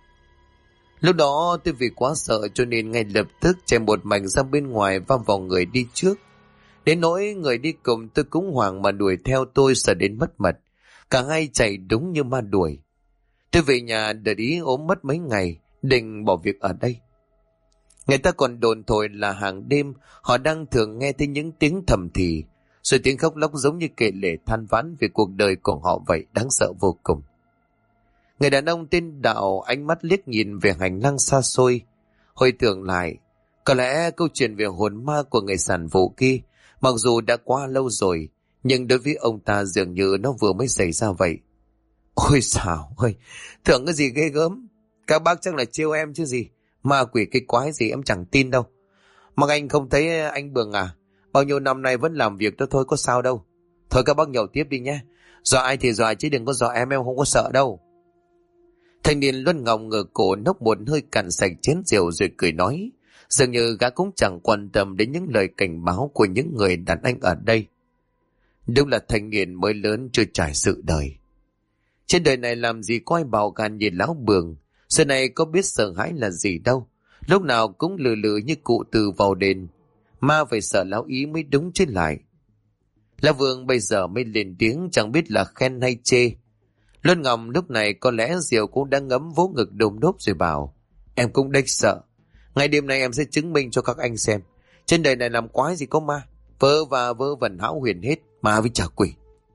Lúc đó tôi vì quá sợ cho nên ngay lập tức chạy một mạch ra bên ngoài và vào người đi trước. Đến nỗi người đi cùng tôi cũng hoảng mà đuổi theo tôi, sợ đến mất mật. Cả hai chạy đúng như ma đuổi. Tôi về nhà đợi ý ốm mất mấy ngày, định bỏ việc ở đây. Người ta còn đồn thổi là hàng đêm họ đang thường nghe thấy những tiếng thầm thì, rồi tiếng khóc lóc giống như kể lể than vãn về cuộc đời của họ vậy, đáng sợ vô cùng. Người đàn ông tên Đạo ánh mắt liếc nhìn về hành lang xa xôi, hồi tưởng lại, có lẽ câu chuyện về hồn ma của người sản phụ kia, mặc dù đã qua lâu rồi, nhưng đối với ông ta dường như nó vừa mới xảy ra vậy. Ôi xào ơi, tưởng cái gì ghê gớm, các bác chắc là trêu em chứ gì, ma quỷ cái quái gì em chẳng tin đâu. Mà anh không thấy anh Bường à, bao nhiêu năm nay vẫn làm việc đó thôi, có sao đâu. Thôi các bác nhậu tiếp đi nhé, dọa ai thì dọa chứ đừng có dọa em không có sợ đâu. Thanh niên Luân Ngọc ngửa cổ nốc một hơi cạn sạch chén rượu rồi cười nói, dường như gã cũng chẳng quan tâm đến những lời cảnh báo của những người đàn anh ở đây. Đúng là thanh niên mới lớn chưa trải sự đời. Trên đời này làm gì có ai bạo gan như lão Bường, giờ này có biết sợ hãi là gì đâu, lúc nào cũng lừ lừ như cụ từ vào đền. Ma phải sợ lão Ý mới đúng chứ lại. Lão Vương bây giờ mới lên tiếng, chẳng biết là khen hay chê. Luân Ngọc lúc này có lẽ Diệu cũng đang ngấm vỗ ngực đôm đốp rồi bảo, em cũng đếch sợ. Ngày đêm nay em sẽ chứng minh cho các anh xem, trên đời này làm quái gì có ma, vớ vẩn hão huyền hết, ma với chả quỷ.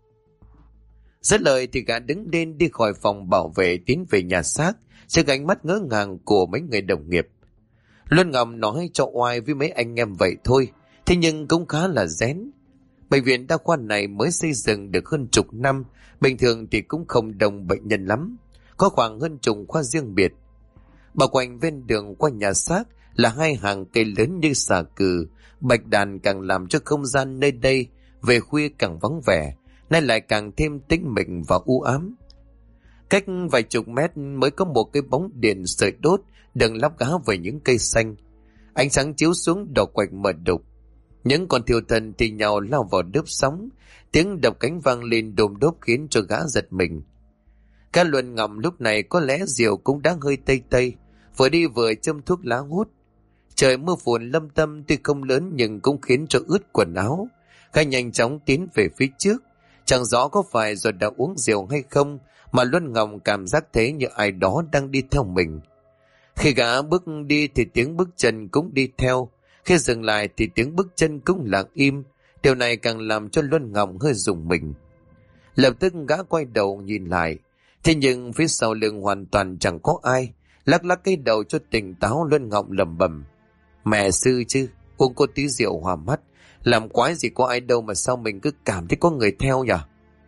Dứt lời thì gã đứng lên đi khỏi phòng bảo vệ tiến về nhà xác, trước ánh mắt ngỡ ngàng của mấy người đồng nghiệp. Luân Ngọc nói cho oai với mấy anh em vậy thôi, thế nhưng cũng khá là rén. Bệnh viện đa khoa này mới xây dựng được hơn chục năm, bình thường thì cũng không đông bệnh nhân lắm, có khoảng hơn chục khoa riêng biệt. Bao quanh ven đường qua nhà xác là hai hàng cây lớn như xà cừ, bạch đàn càng làm cho không gian nơi đây về khuya càng vắng vẻ, nay lại càng thêm tĩnh mịch và u ám. Cách vài chục mét mới có một cái bóng điện sợi đốt đừng lắp gá về những cây xanh. Ánh sáng chiếu xuống đỏ quạch mờ đục. Những con thiêu thân thì nhào lao vào đớp sóng, tiếng đập cánh vang lên đồm đốp khiến cho gã giật mình. Cả Luân Ngọc lúc này có lẽ Diệu cũng đang hơi tây tây, vừa đi vừa châm thuốc lá hút. Trời mưa phùn lâm tâm tuy không lớn nhưng cũng khiến cho ướt quần áo. Gã nhanh chóng tiến về phía trước, chẳng rõ có phải do đã uống rượu hay không mà Luân Ngọc cảm giác thế như ai đó đang đi theo mình. Khi gã bước đi thì tiếng bước chân cũng đi theo, khi dừng lại thì tiếng bước chân cũng lặng im. Điều này càng làm cho Luân Ngọc hơi rùng mình. Lập tức gã quay đầu nhìn lại, thế nhưng phía sau lưng hoàn toàn chẳng có ai. Lắc lắc cái đầu cho tỉnh táo, Luân Ngọc lẩm bẩm, mẹ sư chứ, uống có tí rượu hòa mắt, làm quái gì có ai đâu mà sao mình cứ cảm thấy có người theo nhỉ?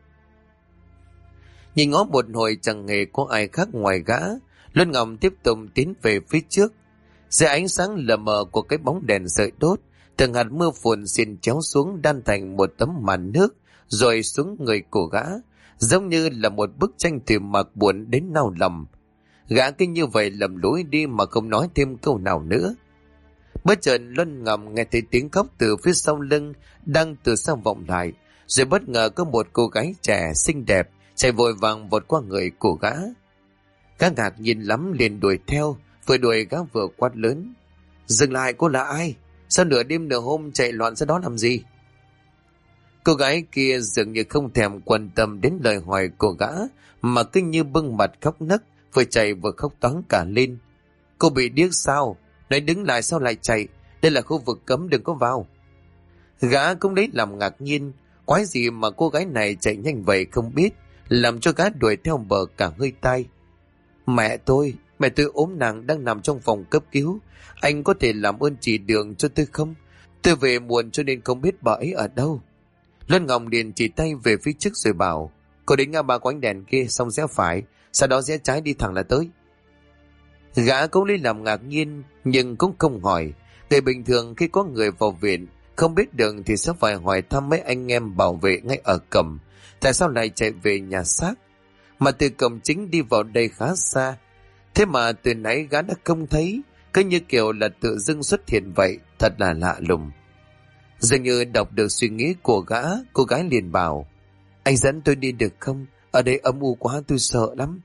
Nhìn ngó một hồi chẳng hề có ai khác ngoài gã, Luân Ngọc tiếp tục tiến về phía trước. Dưới ánh sáng lờ mờ của cái bóng đèn sợi đốt, từng hạt mưa phùn xiên chéo xuống đan thành một tấm màn nước rồi xuống người của gã, giống như là một bức tranh thủy mặc buồn đến nao lòng. Gã cứ như vậy lầm lũi đi mà không nói thêm câu nào nữa. Bất chợt Luân ngầm nghe thấy tiếng khóc từ phía sau lưng đang từ sau vọng lại, rồi bất ngờ có một cô gái trẻ xinh đẹp chạy vội vàng vọt qua người của gã. Gã ngạc nhiên lắm liền đuổi theo, vừa đuổi gã vừa quát lớn: "Dừng lại, cô là ai? Sao nửa đêm nửa hôm chạy loạn ra đó làm gì?" Cô gái kia dường như không thèm quan tâm đến lời hỏi của gã, mà cứ như bưng mặt khóc nấc, vừa chạy vừa khóc toáng cả lên. "Cô bị điếc sao? Nói đứng lại sao lại chạy? Đây là khu vực cấm, đừng có vào." Gã cũng lấy làm ngạc nhiên, quái gì mà cô gái này chạy nhanh vậy không biết, làm cho gã đuổi theo bờ cả hơi tai. Mẹ tôi ốm nặng đang nằm trong phòng cấp cứu. Anh có thể làm ơn chỉ đường cho tôi không? Tôi về muộn cho nên không biết bà ấy ở đâu." Luân Ngọc liền chỉ tay về phía trước rồi bảo: "Cô đến ngã ba có ánh đèn kia, xong rẽ phải, sau đó rẽ trái đi thẳng là tới." Gã cũng lấy làm ngạc nhiên, nhưng cũng không hỏi. Người bình thường khi có người vào viện không biết đường thì sẽ phải hỏi thăm mấy anh em bảo vệ ngay ở cổng, tại sao lại chạy về nhà xác, mà từ cổng chính đi vào đây khá xa. Thế mà từ nãy gã đã không thấy, cứ như kiểu là tự dưng xuất hiện vậy, thật là lạ lùng. Dường như đọc được suy nghĩ của gã, cô gái liền bảo: "Anh dẫn tôi đi được không? Ở đây âm u quá, tôi sợ lắm."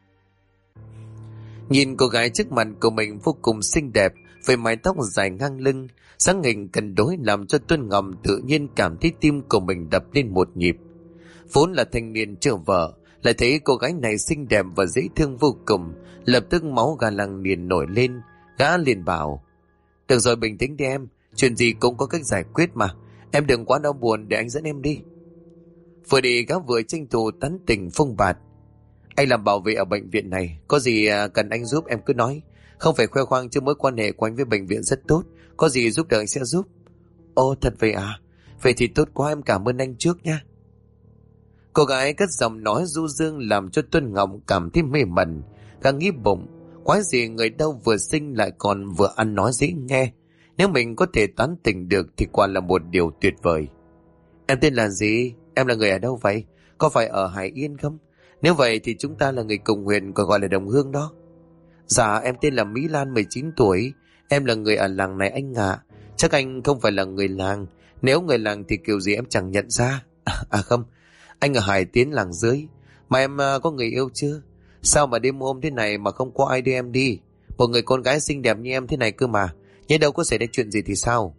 Nhìn cô gái trước mặt của mình vô cùng xinh đẹp, với mái tóc dài ngang lưng, sáng nghỉnh cân đối, làm cho Tuân Ngọc tự nhiên cảm thấy tim của mình đập lên một nhịp. Vốn là thanh niên chưa vợ, lại thấy cô gái này xinh đẹp và dễ thương vô cùng, lập tức máu gà lăng liền nổi lên. Gã liền bảo: "Được rồi, bình tĩnh đi em, chuyện gì cũng có cách giải quyết mà. Em đừng quá đau buồn, để anh dẫn em đi." Vừa đi gã vừa tranh thủ tán tỉnh phông bạt: "Anh làm bảo vệ ở bệnh viện này, có gì cần anh giúp em cứ nói. Không phải khoe khoang chứ mối quan hệ của anh với bệnh viện rất tốt, có gì giúp được anh sẽ giúp." "Ồ, thật vậy à? Vậy thì tốt quá, em cảm ơn anh trước nha." Cô gái cất giọng nói du dương làm cho Tuân Ngọc cảm thấy mê mẩn. Gã nghĩ bụng, quái gì người đâu vừa xinh lại còn vừa ăn nói dễ nghe. Nếu mình có thể tán tỉnh được thì quả là một điều tuyệt vời. "Em tên là gì? Em là người ở đâu vậy? Có phải ở Hải Yên không? Nếu vậy thì chúng ta là người cùng huyện, còn gọi là đồng hương đó." "Dạ, em tên là Mỹ Lan, 19 tuổi. Em là người ở làng này anh ạ. Chắc anh không phải là người làng. Nếu người làng thì kiểu gì em chẳng nhận ra." À không, anh ở Hải Tiến làng dưới. Mà em có người yêu chưa? Sao mà đêm hôm thế này mà không có ai đưa em đi? Một người con gái xinh đẹp như em thế này cơ mà. Nhớ đâu có xảy ra chuyện gì thì sao?"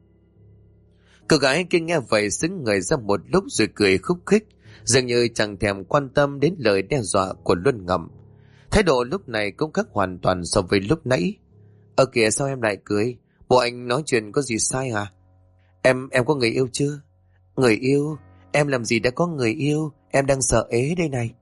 Cô gái kia nghe vậy xứng người ra một lúc rồi cười khúc khích, dường như chẳng thèm quan tâm đến lời đe dọa của Luân Ngậm. Thái độ lúc này cũng khác hoàn toàn so với lúc nãy. "Ở kìa, sao em lại cười? Bộ anh nói chuyện có gì sai hả?" Em có người yêu chưa?" "Người yêu? Em làm gì đã có người yêu? Em đang sợ ế đây này."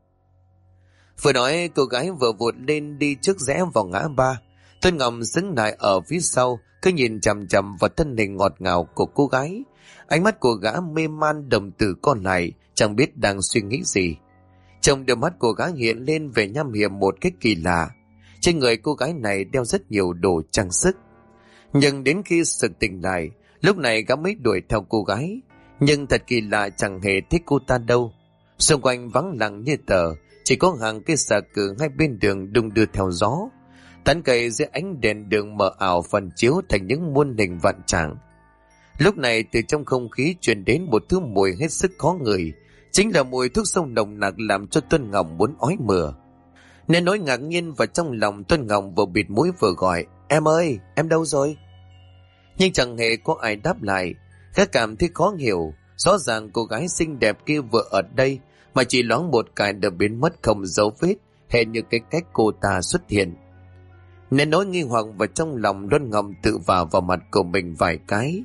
Vừa nói cô gái vừa vụt lên đi trước rẽ vào ngã ba. Tuân Ngọc đứng lại ở phía sau, cứ nhìn chằm chằm vào thân hình ngọt ngào của cô gái. Ánh mắt của gã mê man, đồng tử con lại, chẳng biết đang suy nghĩ gì. Trong đôi mắt của gã hiện lên vẻ nham hiểm một cách kỳ lạ. Trên người cô gái này đeo rất nhiều đồ trang sức. Nhưng đến khi sực tỉnh lại, lúc này gã mới đuổi theo cô gái. Nhưng thật kỳ lạ, chẳng hề thích cô ta đâu. Xung quanh vắng lặng như tờ, chỉ có hàng cây xà cừ hai bên đường đung đưa theo gió. Tán cây dưới ánh đèn đường mờ ảo phản chiếu thành những muôn hình vạn trạng. Lúc này từ trong không khí truyền đến một thứ mùi hết sức khó ngửi, chính là mùi thuốc sông nồng nặc làm cho Tuân Ngọc muốn ói mửa. Nên nỗi ngạc nhiên vào trong lòng Tuân Ngọc vừa bịt mũi vừa gọi: "Em ơi, em đâu rồi?" Nhưng chẳng hề có ai đáp lại. Gã cảm thấy khó hiểu, rõ ràng cô gái xinh đẹp kia vừa ở đây mà chỉ loáng một cái đã biến mất không dấu vết, hệt như cái cách cô ta xuất hiện. Nên nỗi nghi hoặc vào trong lòng Luân Ngọc tự vào mặt của mình vài cái.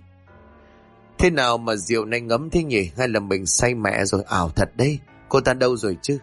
Thế nào mà rượu này ngấm thế nhỉ? Hay là mình say mẹ rồi? Ảo thật đấy, cô ta đâu rồi chứ?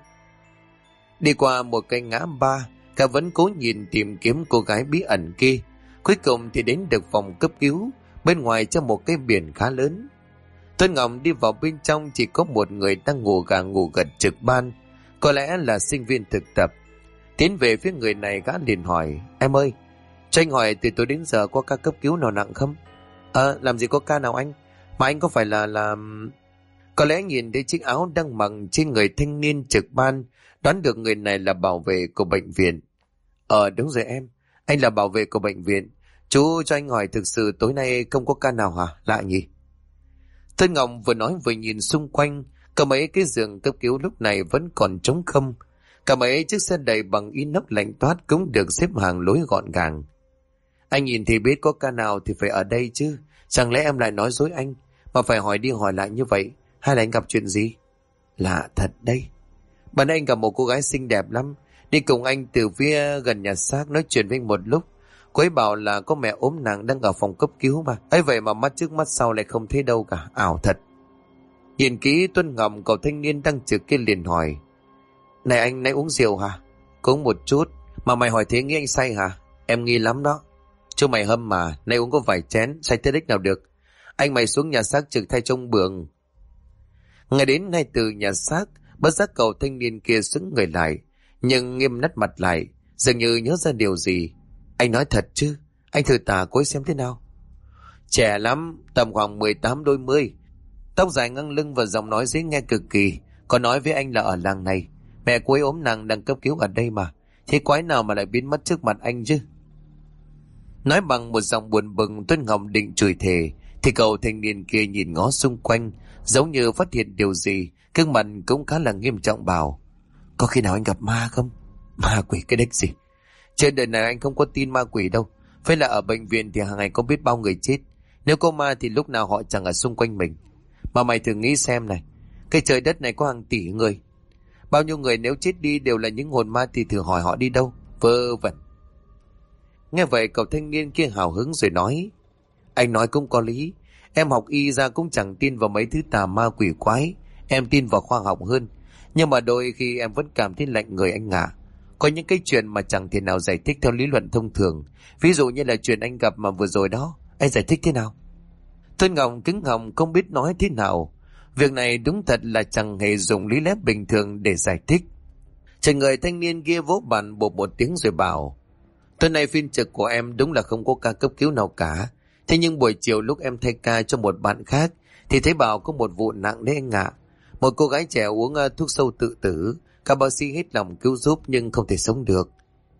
Đi qua một cái ngã ba, cả vẫn cố nhìn tìm kiếm cô gái bí ẩn kia. Cuối cùng thì đến được phòng cấp cứu, bên ngoài trong một cái biển khá lớn. Tuân Ngọc đi vào bên trong, chỉ có một người đang ngủ gà ngủ gật trực ban, có lẽ là sinh viên thực tập. Tiến về phía người này, gã liền hỏi: "Em ơi, cho anh hỏi từ tối đến giờ có ca cấp cứu nào nặng không?" Làm gì có ca nào anh? Mà anh có phải là... Có lẽ nhìn thấy chiếc áo đang mặc trên người thanh niên trực ban, đoán được người này là bảo vệ của bệnh viện. Đúng rồi em. Anh là bảo vệ của bệnh viện. Chú cho anh hỏi, thực sự tối nay không có ca nào hả? Lạ nhỉ? Tân Ngọc vừa nói vừa nhìn xung quanh. Cả mấy cái giường cấp cứu lúc này vẫn còn trống không. Cả mấy chiếc xe đầy bằng inox lạnh toát cũng được xếp hàng lối gọn gàng. Anh nhìn thì biết có ca nào thì phải ở đây chứ. Chẳng lẽ em lại nói dối anh mà phải hỏi đi hỏi lại như vậy? Hay là anh gặp chuyện gì? Lạ thật đây. Bạn anh gặp một cô gái xinh đẹp lắm, đi cùng anh từ phía gần nhà xác, nói chuyện với anh một lúc. Cô ấy bảo là có mẹ ốm nặng đang ở phòng cấp cứu mà. ấy vậy mà mắt trước mắt sau lại không thấy đâu cả. Ảo thật. Nhìn kỹ Tuân Ngọc, cậu thanh niên đang trực kia liền hỏi: Này anh, nãy uống rượu hả? Cũng một chút. Mà mày hỏi thế nghĩ anh say hả? Em nghi lắm đó. Chứ mày hâm mà, nay uống có vài chén, say tới đích nào được. Anh mày xuống nhà xác trực thay trông bường. Ngày đến nay từ nhà xác, bất giác cậu thanh niên kia sững người lại, nhưng nghiêm nét mặt lại, dường như nhớ ra điều gì. Anh nói thật chứ? Anh thử tả cô ấy xem thế nào. Trẻ lắm, tầm khoảng 18 đôi mươi, tóc dài ngang lưng và giọng nói dễ nghe cực kỳ. Có nói với anh là ở làng này, mẹ cô ấy ốm nặng đang cấp cứu ở đây mà. Thế quái nào mà lại biến mất trước mặt anh chứ? Nói bằng một giọng buồn bực, Tuân Ngọc định chửi thề thì cậu thanh niên kia nhìn ngó xung quanh, giống như phát hiện điều gì, gương mặt cũng khá là nghiêm trọng bảo: Có khi nào anh gặp ma không? Ma quỷ cái đếch gì? Trên đời này anh không có tin ma quỷ đâu. Phải là ở bệnh viện thì hàng ngày có biết bao người chết. Nếu có ma thì lúc nào họ chẳng ở xung quanh mình. Mà mày thử nghĩ xem này, cái trời đất này có hàng tỷ người, bao nhiêu người nếu chết đi đều là những hồn ma thì thử hỏi họ đi đâu? Vơ vẩn. Nghe vậy cậu thanh niên kia hào hứng rồi nói: Anh nói cũng có lý. Em học y ra cũng chẳng tin vào mấy thứ tà ma quỷ quái. Em tin vào khoa học hơn. Nhưng mà đôi khi em vẫn cảm thấy lạnh người anh ạ. Có những cái chuyện mà chẳng thể nào giải thích theo lý luận thông thường. Ví dụ như là chuyện anh gặp mà vừa rồi đó. Anh giải thích thế nào? Tuân Ngọc cứng họng không biết nói thế nào. Việc này đúng thật là chẳng hề dùng lý lẽ bình thường để giải thích. Trời, người thanh niên kia vỗ bàn bột một tiếng rồi bảo: Tuần này phiên trực của em đúng là không có ca cấp cứu nào cả. Thế nhưng buổi chiều lúc em thay ca cho một bạn khác thì thấy bảo có một vụ nặng đấy anh ạ. Một cô gái trẻ uống thuốc sâu tự tử. Các bác sĩ hết lòng cứu giúp nhưng không thể sống được.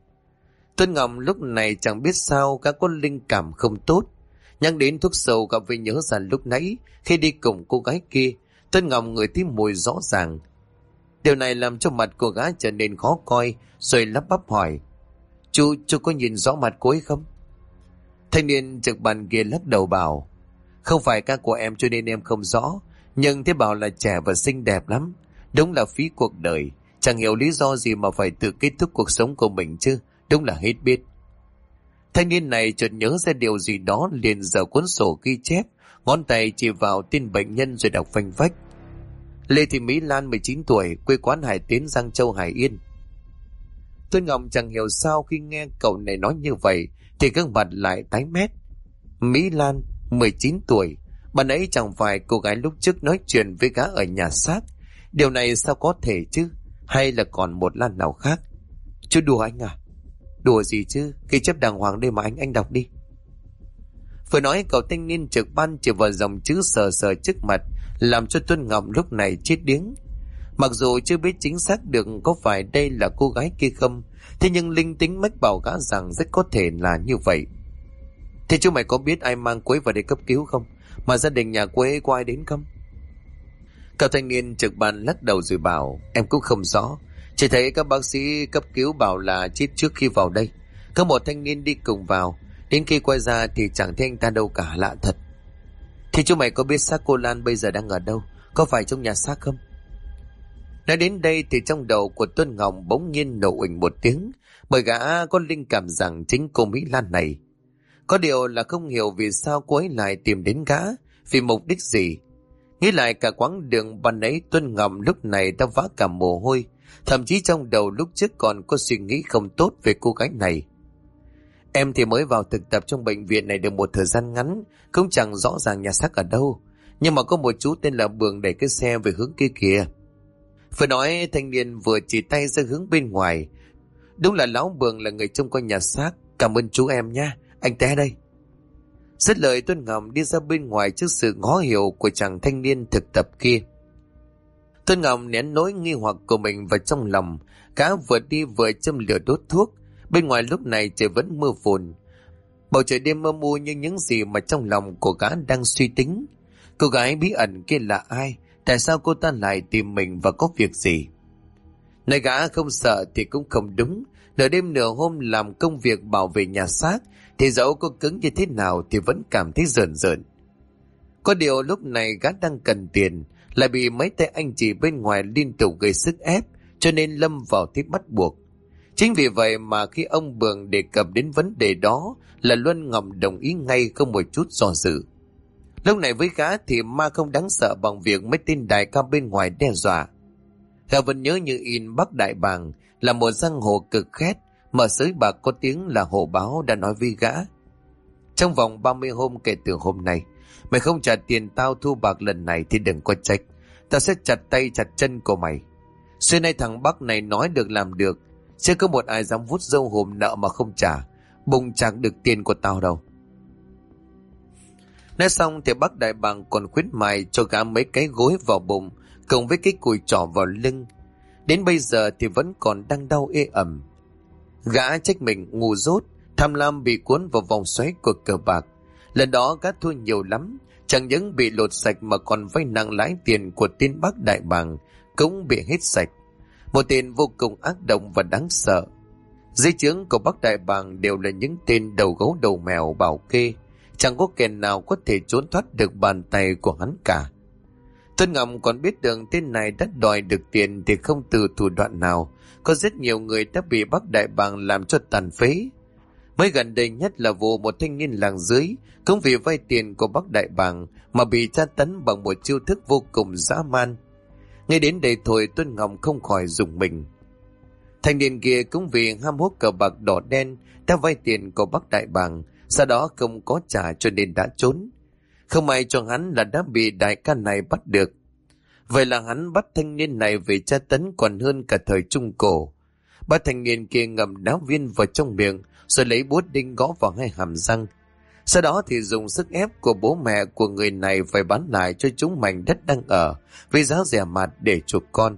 Tuân Ngọc lúc này chẳng biết sao các có linh cảm không tốt. Nhắc đến thuốc sâu, gặp vì nhớ ra lúc nãy khi đi cùng cô gái kia, Tuân Ngọc ngửi thấy mùi rõ ràng. Điều này làm cho mặt cô gái trở nên khó coi, rồi lắp bắp hỏi: Chú có nhìn rõ mặt cô ấy không? Thanh niên trực bàn kia lắc đầu bảo: Không phải ca của em cho nên em không rõ, nhưng thế bảo là trẻ và xinh đẹp lắm. Đúng là phí cuộc đời, chẳng hiểu lý do gì mà phải tự kết thúc cuộc sống của mình chứ. Đúng là hết biết. Thanh niên này chợt nhớ ra điều gì đó, liền giở cuốn sổ ghi chép, ngón tay chỉ vào tên bệnh nhân rồi đọc phanh phách: Lê Thị Mỹ Lan 19 tuổi, quê quán Hải Tiến, Giang Châu, Hải Yên. Tuân Ngọc chẳng hiểu sao khi nghe cậu này nói như vậy thì gương mặt lại tái mét. Mỹ Lan 19 tuổi, bạn ấy chẳng phải cô gái lúc trước nói chuyện với gã ở nhà xác? Điều này sao có thể chứ? Hay là còn một Lan nào khác? Chú đùa anh à? Đùa gì chứ, ghi chép đàng hoàng đây mà anh đọc đi. Vừa nói cậu thanh niên trực ban chỉ vào dòng chữ sờ sờ trước mặt, làm cho Tuân Ngọc lúc này chết điếng. Mặc dù chưa biết chính xác được có phải đây là cô gái kia không, thế nhưng linh tính mách bảo gã rằng rất có thể là như vậy. Thế chú mày có biết ai mang cô ấy vào đây cấp cứu không? Mà gia đình nhà cô ấy có ai đến không? Cậu thanh niên trực ban lắc đầu rồi bảo: Em cũng không rõ, chỉ thấy các bác sĩ cấp cứu bảo là chết trước khi vào đây. Có một thanh niên đi cùng vào, đến khi quay ra thì chẳng thấy anh ta đâu cả. Lạ thật. Thì chú mày có biết xác cô Lan bây giờ đang ở đâu? Có phải trong nhà xác không? Nói đến đây thì trong đầu của Tuân Ngọc bỗng nhiên nổ uỳnh một tiếng, bởi gã có linh cảm rằng chính cô Mỹ Lan này. Có điều là không hiểu vì sao cô ấy lại tìm đến gã, vì mục đích gì. Nghĩ lại cả quãng đường ban nãy, Tuân Ngọc lúc này đã vã cả mồ hôi. Thậm chí trong đầu lúc trước còn có suy nghĩ không tốt về cô gái này. Em thì mới vào thực tập trong bệnh viện này được một thời gian ngắn, cũng chẳng rõ ràng nhà xác ở đâu. Nhưng mà có một chú tên là Bường đẩy cái xe về hướng kia kìa. Vừa nói thanh niên vừa chỉ tay ra hướng bên ngoài. Đúng là lão Bường là người trông coi nhà xác. Cảm ơn chú em nha, anh té đây. Dứt lời Tuân Ngọc đi ra bên ngoài trước sự ngó hiểu của chàng thanh niên thực tập kia. Tuân Ngọc nén nỗi nghi hoặc của mình vào trong lòng. Gã vừa đi vừa châm lửa đốt thuốc. Bên ngoài lúc này trời vẫn mưa phùn, bầu trời đêm mơ mù như những gì mà trong lòng của gã đang suy tính. Cô gái bí ẩn kia là ai? Tại sao cô ta lại tìm mình và có việc gì? Nói gã không sợ thì cũng không đúng. Nửa đêm nửa hôm làm công việc bảo vệ nhà xác thì dẫu có cứng như thế nào thì vẫn cảm thấy rợn rợn. Có điều lúc này gã đang cần tiền, lại bị mấy tay anh chị bên ngoài liên tục gây sức ép, cho nên lâm vào thế bắt buộc. Chính vì vậy mà khi ông Bường đề cập đến vấn đề đó là Luân ngầm đồng ý ngay, không một chút do dự. Lúc này với gã thì ma không đáng sợ bằng việc mấy tên đại ca bên ngoài đe dọa. Gã vẫn nhớ như in Bắc Đại Bàng là một giang hồ cực khét, mà sới bạc có tiếng là hồ báo đã nói với gã: trong vòng 30 hôm kể từ hôm nay, mày không trả tiền tao thu bạc lần này thì đừng có trách, tao sẽ chặt tay chặt chân của mày. Xưa nay thằng Bắc này nói được làm được, chưa có một ai dám vút râu hùm nợ mà không trả, bùng chẳng được tiền của tao đâu. Nói xong thì Bắc Đại Bàng còn khuyến mại cho gã mấy cái gối vào bụng cộng với cái cùi trỏ vào lưng. Đến bây giờ thì vẫn còn đang đau ê ẩm. Gã trách mình ngu dốt, tham lam bị cuốn vào vòng xoáy của cờ bạc. Lần đó gã thua nhiều lắm, chẳng những bị lột sạch mà còn vay nặng lãi tiền của tên Bắc Đại Bàng cũng bị hết sạch. Một tên vô cùng ác độc và đáng sợ. Dưới trướng của Bắc Đại Bàng đều là những tên đầu gấu đầu mèo bảo kê, chẳng có kẻ nào có thể trốn thoát được bàn tay của hắn cả. Tuân Ngọc còn biết được tên này đã đòi được tiền thì không từ thủ đoạn nào, có rất nhiều người đã bị Bắc Đại Bàng làm cho tàn phế. Mới gần đây nhất là vụ một thanh niên làng dưới cũng vì vay tiền của Bắc Đại Bàng mà bị tra tấn bằng một chiêu thức vô cùng dã man. Ngay đến đây thôi Tuân Ngọc không khỏi rùng mình. Thanh niên kia cũng vì ham hố cờ bạc đỏ đen đã vay tiền của Bắc Đại Bàng, sau đó không có trả cho nên đã trốn. Không may cho hắn là đã bị đại ca này bắt được. Vậy là hắn bắt thanh niên này về tra tấn còn hơn cả thời Trung Cổ. Bắt thanh niên kia ngậm đá viên vào trong miệng rồi lấy búa đinh gõ vào hai hàm răng. Sau đó thì dùng sức ép của bố mẹ của người này phải bán lại cho chúng mảnh đất đang ở với giá rẻ mạt để chuộc con.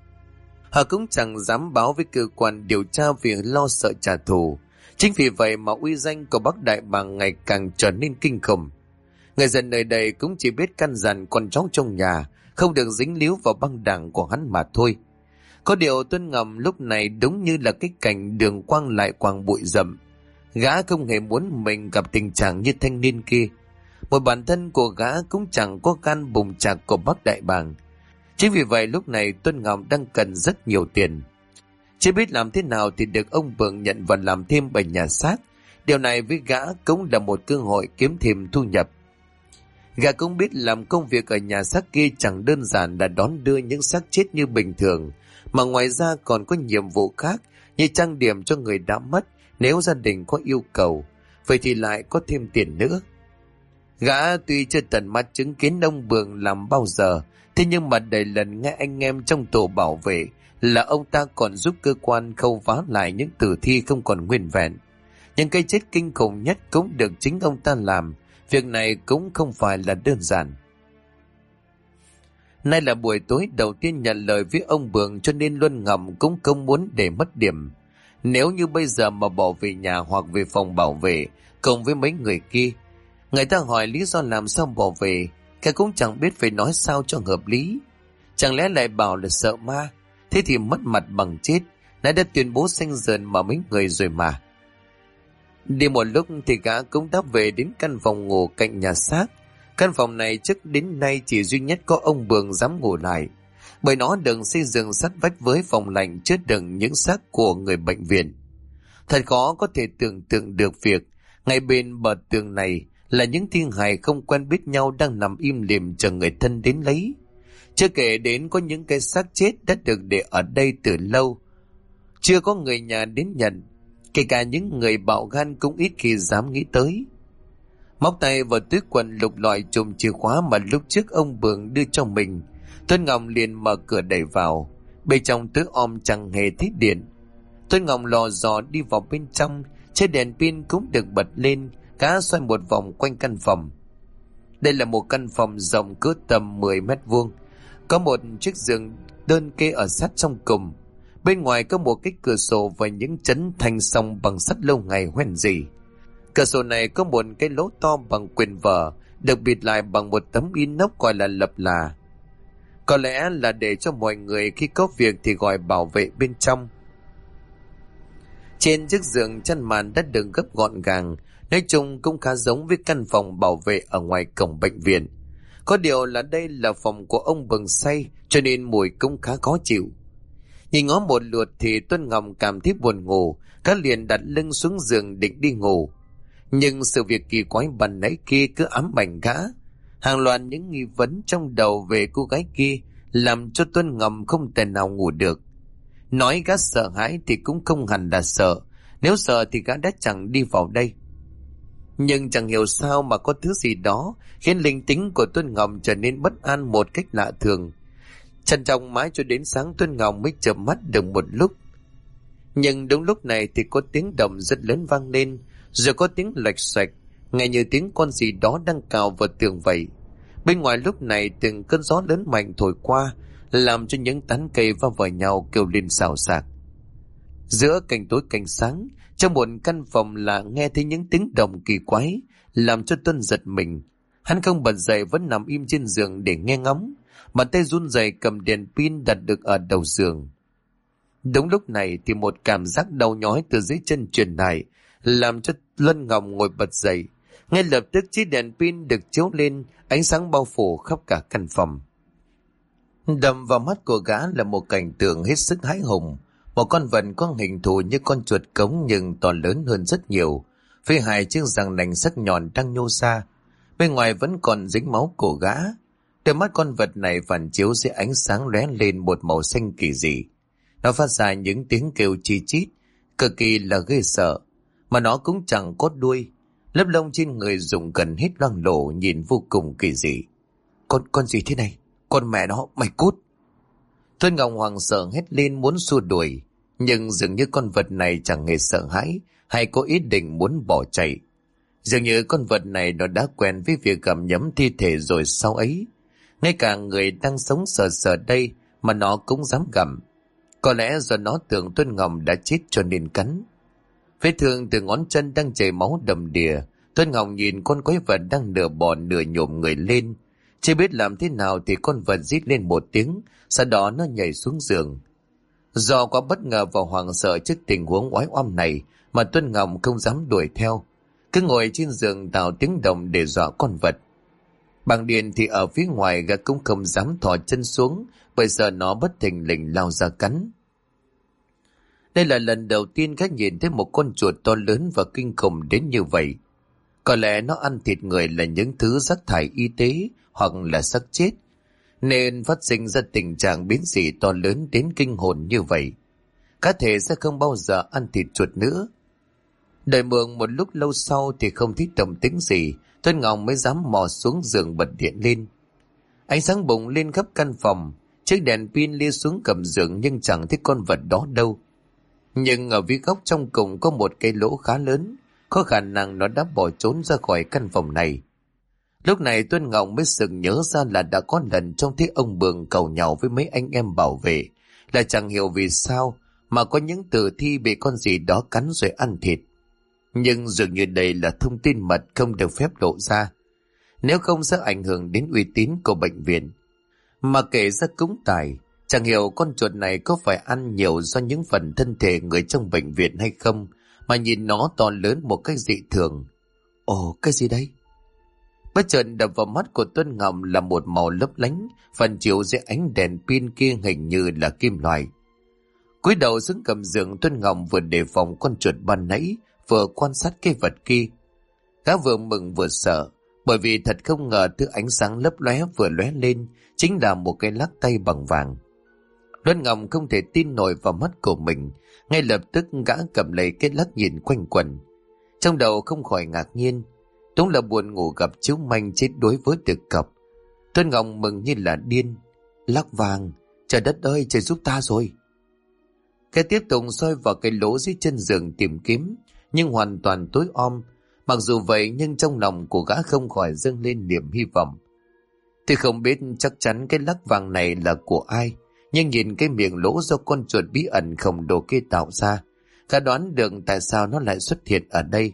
Họ cũng chẳng dám báo với cơ quan điều tra vì lo sợ trả thù. Chính vì vậy mà uy danh của Bắc Đại Bàng ngày càng trở nên kinh khủng. Người dân nơi đây cũng chỉ biết căn dặn con cháu trong nhà không được dính líu vào băng đảng của hắn mà thôi. Có điều Tuân Ngầm lúc này đúng như là cái cảnh đường quang lại quàng bụi rậm. Gã không hề muốn mình gặp tình trạng như thanh niên kia. Một bản thân của gã cũng chẳng có gan bùng chạc của Bắc Đại Bàng. Chính vì vậy lúc này Tuân Ngọc đang cần rất nhiều tiền. Chưa biết làm thế nào thì được ông Bường nhận và làm thêm ở nhà xác. Điều này với gã cũng là một cơ hội kiếm thêm thu nhập. Gã cũng biết làm công việc ở nhà xác kia chẳng đơn giản là đón đưa những xác chết như bình thường, mà ngoài ra còn có nhiệm vụ khác như trang điểm cho người đã mất nếu gia đình có yêu cầu, vậy thì lại có thêm tiền nữa. Gã tuy chưa tận mắt chứng kiến ông Bường làm bao giờ, thế nhưng mà đầy lần nghe anh em trong tổ bảo vệ là ông ta còn giúp cơ quan khâu vá lại những tử thi không còn nguyên vẹn. Những cái chết kinh khủng nhất cũng được chính ông ta làm. Việc này cũng không phải là đơn giản. Nay là buổi tối đầu tiên nhận lời với ông Bường, cho nên Luân Ngầm cũng không muốn để mất điểm. Nếu như bây giờ mà bỏ về nhà hoặc về phòng bảo vệ cùng với mấy người kia, người ta hỏi lý do làm sao bỏ về, cái cũng chẳng biết phải nói sao cho hợp lý. Chẳng lẽ lại bảo là sợ ma, thế thì mất mặt bằng chết. Nãy đã tuyên bố xanh dờn mà mấy người rồi mà. Đi một lúc thì gã cũng đã về đến căn phòng ngủ cạnh nhà xác. Căn phòng này trước đến nay chỉ duy nhất có ông Bường dám ngủ lại, bởi nó được xây dựng sát vách với phòng lạnh chứa đựng những xác của người bệnh viện. Thật khó có thể tưởng tượng được việc ngay bên bờ tường này là những thi hài không quen biết nhau đang nằm im lìm chờ người thân đến lấy. Chưa kể đến có những cái xác chết đã được để ở đây từ lâu, chưa có người nhà đến nhận. Kể cả những người bạo gan cũng ít khi dám nghĩ tới. Móc tay vào túi quần lục lọi chùm chìa khóa mà lúc trước ông Bường đưa cho mình, Tuân Ngọc liền mở cửa đẩy vào. Bên trong tối om chẳng hề thấy điện. Tuân Ngọc lò dò đi vào bên trong, chiếc đèn pin cũng được bật lên, gã xoay một vòng quanh căn phòng. Đây là một căn phòng rộng cỡ tầm 10 mét vuông, có một chiếc giường đơn kê ở sát trong cùng. Bên ngoài có một cái cửa sổ và những chấn thanh song bằng sắt lâu ngày hoen rỉ. Cửa sổ này có một cái lỗ to bằng quyền vở, được bịt lại bằng một tấm inox gọi là lập là. Có lẽ là để cho mọi người khi có việc thì gọi bảo vệ bên trong. Trên chiếc giường chăn màn đã được gấp gọn gàng, nói chung cũng khá giống với căn phòng bảo vệ ở ngoài cổng bệnh viện. Có điều là đây là phòng của ông Bừng say, cho nên mùi cũng khá khó chịu. Nhìn ngó một lượt thì Tuân Ngọc cảm thấy buồn ngủ, gã liền đặt lưng xuống giường định đi ngủ. Nhưng sự việc kỳ quái ban nãy kia cứ ám ảnh gã. Hàng loạt những nghi vấn trong đầu về cô gái kia làm cho Tuân Ngọc không thể nào ngủ được. Nói gã sợ hãi thì cũng không hẳn là sợ, nếu sợ thì gã đã chẳng đi vào đây. Nhưng chẳng hiểu sao mà có thứ gì đó khiến linh tính của Tuân Ngọc trở nên bất an một cách lạ thường. Trằn trọc mãi cho đến sáng Tuân Ngọc mới chợp mắt được một lúc. Nhưng đúng lúc này thì có tiếng động rất lớn vang lên, rồi có tiếng lạch xoạch, nghe như tiếng con gì đó đang cào vào tường vậy. Bên ngoài lúc này từng cơn gió lớn mạnh thổi qua, làm cho những tán cây va vào nhau kêu lên xào xạc. Giữa cảnh tối cảnh sáng, trong một căn phòng là nghe thấy những tiếng động kỳ quái, làm cho Tuân giật mình. Hắn không bật dậy, vẫn nằm im trên giường để nghe ngóng, bàn tay run rẩy cầm đèn pin đặt được ở đầu giường. Đúng lúc này thì một cảm giác đau nhói từ dưới chân truyền lại, làm cho Tuân Ngọc ngồi bật dậy. Ngay lập tức chiếc đèn pin được chiếu lên, ánh sáng bao phủ khắp cả căn phòng. Đập vào mắt của gã là một cảnh tượng hết sức hãi hùng. Một con vật có hình thù như con chuột cống nhưng to lớn hơn rất nhiều, với hai chiếc răng nanh sắc nhọn đang nhô ra. Bên ngoài vẫn còn dính máu của gã. Đôi mắt con vật này phản chiếu dưới ánh sáng lóe lên một màu xanh kỳ dị. Nó phát ra những tiếng kêu chi chít, cực kỳ là ghê sợ. Mà nó cũng chẳng có đuôi. Lớp lông trên người rụng gần hết loang lổ, nhìn vô cùng kỳ dị. Con gì thế này? Con mẹ nó, mày cút! Tuân Ngọc hoảng sợ hét lên muốn xua đuổi, nhưng dường như con vật này chẳng hề sợ hãi hay có ý định muốn bỏ chạy. Dường như con vật này nó đã quen với việc gặm nhấm thi thể rồi sau ấy. Ngay cả người đang sống sờ sờ đây mà nó cũng dám gặm. Có lẽ do nó tưởng Tuân Ngọc đã chết cho nên cắn. Vết thương từ ngón chân đang chảy máu đầm đìa. Tuân Ngọc nhìn con quái vật đang nửa bò nửa nhổm người lên. Chưa biết làm thế nào thì con vật rít lên một tiếng, sau đó nó nhảy xuống giường. Do quá bất ngờ và hoảng sợ trước tình huống oái oăm này mà Tuân Ngọc không dám đuổi theo, cứ ngồi trên giường tạo tiếng động để dọa con vật. Bằng điện thì ở phía ngoài gã cũng không dám thò chân xuống, bởi sợ nó bất thình lình lao ra cắn. Đây là lần đầu tiên gã nhìn thấy một con chuột to lớn và kinh khủng đến như vậy. Có lẽ nó ăn thịt người là những thứ rác thải y tế hoặc là xác chết, nên phát sinh ra tình trạng biến dị to lớn đến kinh hồn như vậy. Cá thể sẽ không bao giờ ăn thịt chuột nữa. Đợi mượn một lúc lâu sau thì không thấy động tĩnh gì, Tuân Ngọc mới dám mò xuống giường bật điện lên. Ánh sáng bùng lên khắp căn phòng, chiếc đèn pin lia xuống cầm giường nhưng chẳng thấy con vật đó đâu. Nhưng ở phía góc trong cùng có một cái lỗ khá lớn, có khả năng nó đã bỏ trốn ra khỏi căn phòng này. Lúc này Tuân Ngọc mới sực nhớ ra là đã có lần trông thấy ông Bường cầu nhau với mấy anh em bảo vệ, là chẳng hiểu vì sao mà có những tử thi bị con gì đó cắn rồi ăn thịt. Nhưng dường như đây là thông tin mật không được phép lộ ra, nếu không sẽ ảnh hưởng đến uy tín của bệnh viện. Mà kể ra cũng tài, chẳng hiểu con chuột này có phải ăn nhiều do những phần thân thể người trong bệnh viện hay không, mà nhìn nó to lớn một cách dị thường. Ồ, cái gì đây? Bất chợt đập vào mắt của Tuân Ngọc là một màu lấp lánh, phần chiếu dưới ánh đèn pin kia hình như là kim loại. Cúi đầu xuống cầm giường, Tuân Ngọc vừa đề phòng con chuột ban nãy, vừa quan sát cái vật kia. Gã vừa mừng vừa sợ, bởi vì thật không ngờ thứ ánh sáng lấp lóe vừa lóe lên chính là một cái lắc tay bằng vàng. Tuân Ngọc không thể tin nổi vào mắt của mình, ngay lập tức gã cầm lấy cái lắc nhìn quanh quẩn. Trong đầu không khỏi ngạc nhiên, đúng là buồn ngủ gặp chiếu manh chết đuối với tuyệt cập. Tuân Ngọc mừng như là điên. Lắc vàng, trời đất ơi, trời giúp ta rồi. Cái tiếp tục soi vào cái lỗ dưới chân giường tìm kiếm, nhưng hoàn toàn tối om. Mặc dù vậy nhưng trong lòng của gã không khỏi dâng lên niềm hy vọng. Thì không biết chắc chắn cái lắc vàng này là của ai, Nhưng nhìn cái miệng lỗ do con chuột bí ẩn khổng lồ kia tạo ra, gã đoán được tại sao nó lại xuất hiện ở đây.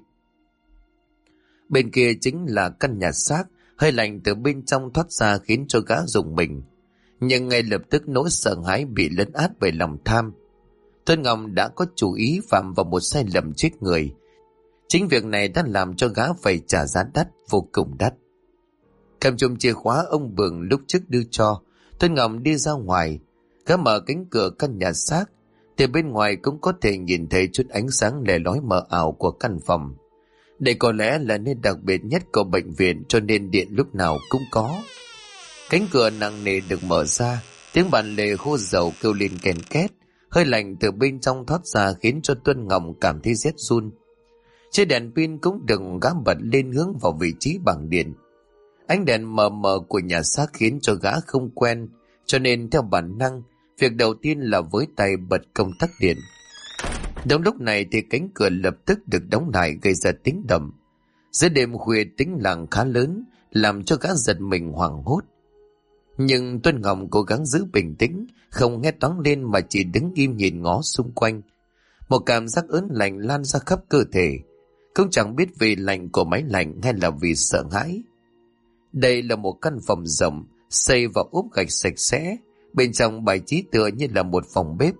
Bên kia chính là căn nhà xác, hơi lạnh từ bên trong thoát ra khiến cho gã rùng mình. Nhưng ngay lập tức nỗi sợ hãi bị lấn át bởi lòng tham. Tuân Ngọc đã có chủ ý phạm vào một sai lầm chết người. Chính việc này đã làm cho gã phải trả giá đắt, vô cùng đắt. Cầm chùm chìa khóa ông Bường lúc trước đưa cho, Tuân Ngọc đi ra ngoài. Gã mở cánh cửa căn nhà xác, từ bên ngoài cũng có thể nhìn thấy chút ánh sáng lẻ lói mờ ảo của căn phòng. Đây có lẽ là nơi đặc biệt nhất của bệnh viện, cho nên điện lúc nào cũng có. Cánh cửa nặng nề được mở ra, tiếng bàn lề khô dầu kêu lên kèn két, hơi lạnh từ bên trong thoát ra khiến cho Tuân Ngọc cảm thấy rét run. Chiếc đèn pin cũng được gã bật lên hướng vào vị trí bảng điện. Ánh đèn mờ mờ của nhà xác khiến cho gã không quen, cho nên theo bản năng, việc đầu tiên là với tay bật công tắc điện. Đúng lúc này thì cánh cửa lập tức được đóng lại gây ra tiếng động. Giữa đêm khuya tĩnh lặng khá lớn, làm cho gã giật mình hoảng hốt. Nhưng Tuân Ngọc cố gắng giữ bình tĩnh, không hét toáng lên mà chỉ đứng im nhìn ngó xung quanh. Một cảm giác ớn lạnh lan ra khắp cơ thể, cũng chẳng biết vì lạnh của máy lạnh hay là vì sợ hãi. Đây là một căn phòng rộng, xây và ốp gạch sạch sẽ, bên trong bài trí tựa như là một phòng bếp.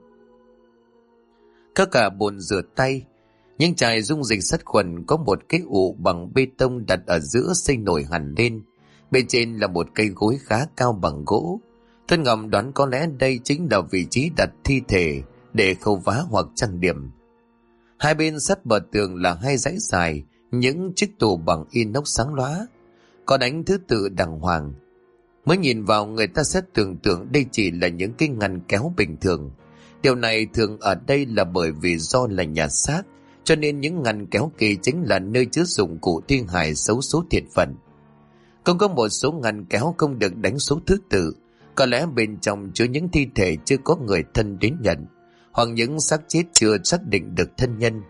Có cả bồn rửa tay, những chai dung dịch sát khuẩn, có một cái ụ bằng bê tông đặt ở giữa xây nổi hẳn lên. Bên trên là một cây gối khá cao bằng gỗ. Tuân Ngọc đoán có lẽ đây chính là vị trí đặt thi thể để khâu vá hoặc trang điểm. Hai bên sát bờ tường là hai dãy dài, những chiếc tủ bằng inox sáng lóa, có đánh thứ tự đàng hoàng. Mới nhìn vào người ta sẽ tưởng tượng đây chỉ là những cái ngăn kéo bình thường. Điều này thường ở đây là bởi vì do là nhà xác, cho nên những ngăn kéo kia chính là nơi chứa dụng cụ thi hài xấu số thiệt phận. Cũng có một số ngăn kéo không được đánh số thứ tự, có lẽ bên trong chứa những thi thể chưa có người thân đến nhận, hoặc những xác chết chưa xác định được thân nhân.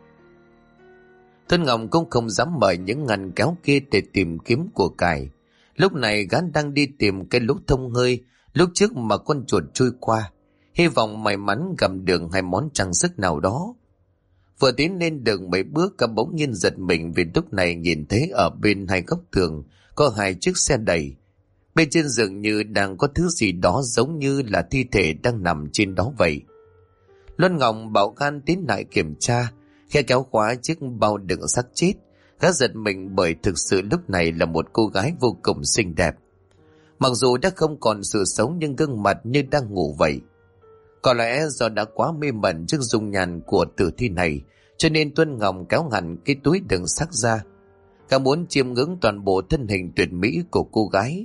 Tuân Ngọc cũng không dám mở những ngăn kéo kia để tìm kiếm của cải. Lúc này gã đang đi tìm cái lỗ thông hơi lúc trước mà con chuột trôi qua, hy vọng may mắn gặp được hai món trang sức nào đó. Vừa tiến lên được mấy bước, cả bỗng nhiên giật mình vì lúc này nhìn thấy ở bên hai góc tường có hai chiếc xe đẩy. Bên trên dường như đang có thứ gì đó giống như là thi thể đang nằm trên đó vậy. Luân Ngọc bảo gan tiến lại kiểm tra, khe kéo khóa chiếc bao đựng xác chết. Gã giật mình bởi thực sự lúc này là một cô gái vô cùng xinh đẹp. Mặc dù đã không còn sự sống nhưng gương mặt như đang ngủ vậy. Có lẽ do đã quá mê mẩn trước dung nhan của tử thi này, cho nên Tuân Ngọc kéo hẳn cái túi đựng xác ra. Gã muốn chiêm ngưỡng toàn bộ thân hình tuyệt mỹ của cô gái.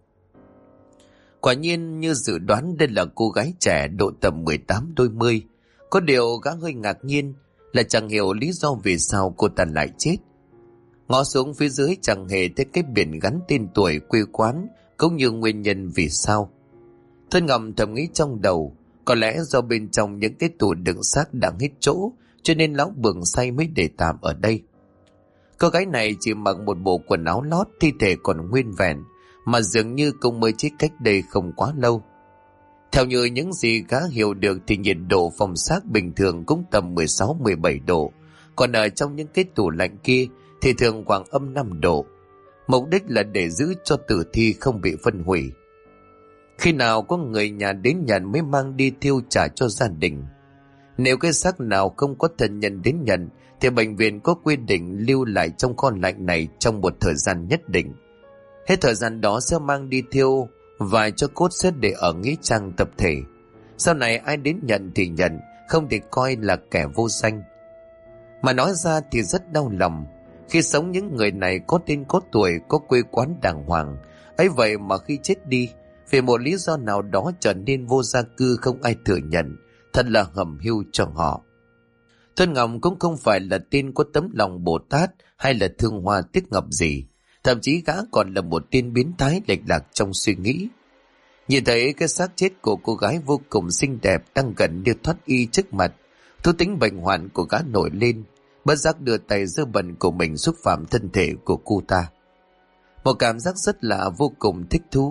Quả nhiên như dự đoán, đây là cô gái trẻ độ tầm 18 đôi mươi. Có điều gã hơi ngạc nhiên là chẳng hiểu lý do vì sao cô ta lại chết. Ngó xuống phía dưới chẳng hề thấy cái biển gắn tên tuổi, quê quán cũng như nguyên nhân vì sao. Tuân Ngọc thầm nghĩ trong đầu, có lẽ do bên trong những cái tủ đựng xác đang hết chỗ, cho nên lão Bường say mới để tạm ở đây. Cô gái này chỉ mặc một bộ quần áo lót, thi thể còn nguyên vẹn, mà dường như cũng mới chết cách đây không quá lâu. Theo như những gì gã hiểu được thì nhiệt độ phòng xác bình thường cũng tầm 16-17 độ, còn ở trong những cái tủ lạnh kia thì thường khoảng âm 5 độ. Mục đích là để giữ cho tử thi không bị phân hủy. Khi nào có người nhà đến nhận mới mang đi thiêu trả cho gia đình. Nếu cái xác nào không có thân nhân đến nhận thì bệnh viện có quy định lưu lại trong kho lạnh này trong một thời gian nhất định. Hết thời gian đó sẽ mang đi thiêu và cho cốt sẽ để ở nghĩa trang tập thể. Sau này ai đến nhận thì nhận, không thì coi là kẻ vô danh. Mà nói ra thì rất đau lòng. Khi sống những người này có tên có tuổi, có quê quán đàng hoàng, ấy vậy mà khi chết đi vì một lý do nào đó trở nên vô gia cư, không ai thừa nhận. Thật là hầm hiu cho họ. Tuân Ngọc cũng không phải là tên có tấm lòng Bồ Tát hay là thương hoa tiếc ngọc gì. Thậm chí gã còn là một tên biến thái lệch lạc trong suy nghĩ. Nhìn thấy cái xác chết của cô gái vô cùng xinh đẹp đang gần như thoát y trước mặt, thú tính bệnh hoạn của gã nổi lên, bất giác đưa tay dơ bẩn của mình xúc phạm thân thể của cô ta. Một cảm giác rất lạ, vô cùng thích thú,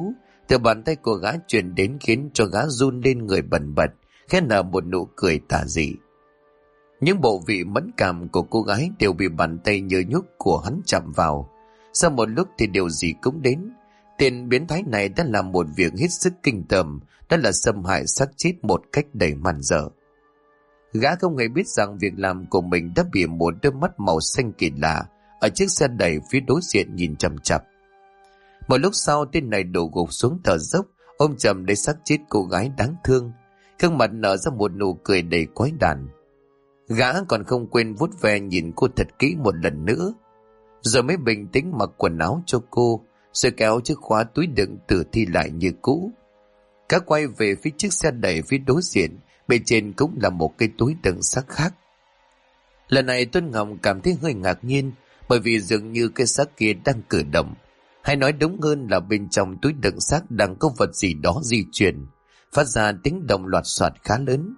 Từ bàn tay của gã truyền đến khiến cho gã run lên người bần bật, khẽ nở một nụ cười tà dị. Những bộ vị mẫn cảm của cô gái đều bị bàn tay nhơ nhúc của hắn chạm vào. Sau một lúc thì điều gì cũng đến. Tên biến thái này đã làm một việc hết sức kinh tởm, đó là xâm hại xác chết một cách đầy man dợ. Gã không hề biết rằng việc làm của mình đã bị một đôi mắt màu xanh kỳ lạ ở chiếc xe đẩy phía đối diện nhìn chằm chằm. Một lúc sau, tên này đổ gục xuống thở dốc, ôm chầm lấy xác chết cô gái đáng thương, gương mặt nở ra một nụ cười đầy quái đản. Gã còn không quên vuốt ve nhìn cô thật kỹ một lần nữa, rồi mới bình tĩnh mặc quần áo cho cô, rồi kéo chiếc khóa túi đựng tử thi lại như cũ. Gã quay về phía chiếc xe đẩy phía đối diện, bên trên cũng là một cái túi đựng xác khác. Lần này Tuấn Ngọc cảm thấy hơi ngạc nhiên, bởi vì dường như cái xác kia đang cử động, hay nói đúng hơn là bên trong túi đựng xác đang có vật gì đó di chuyển, phát ra tiếng động loạt soạt khá lớn.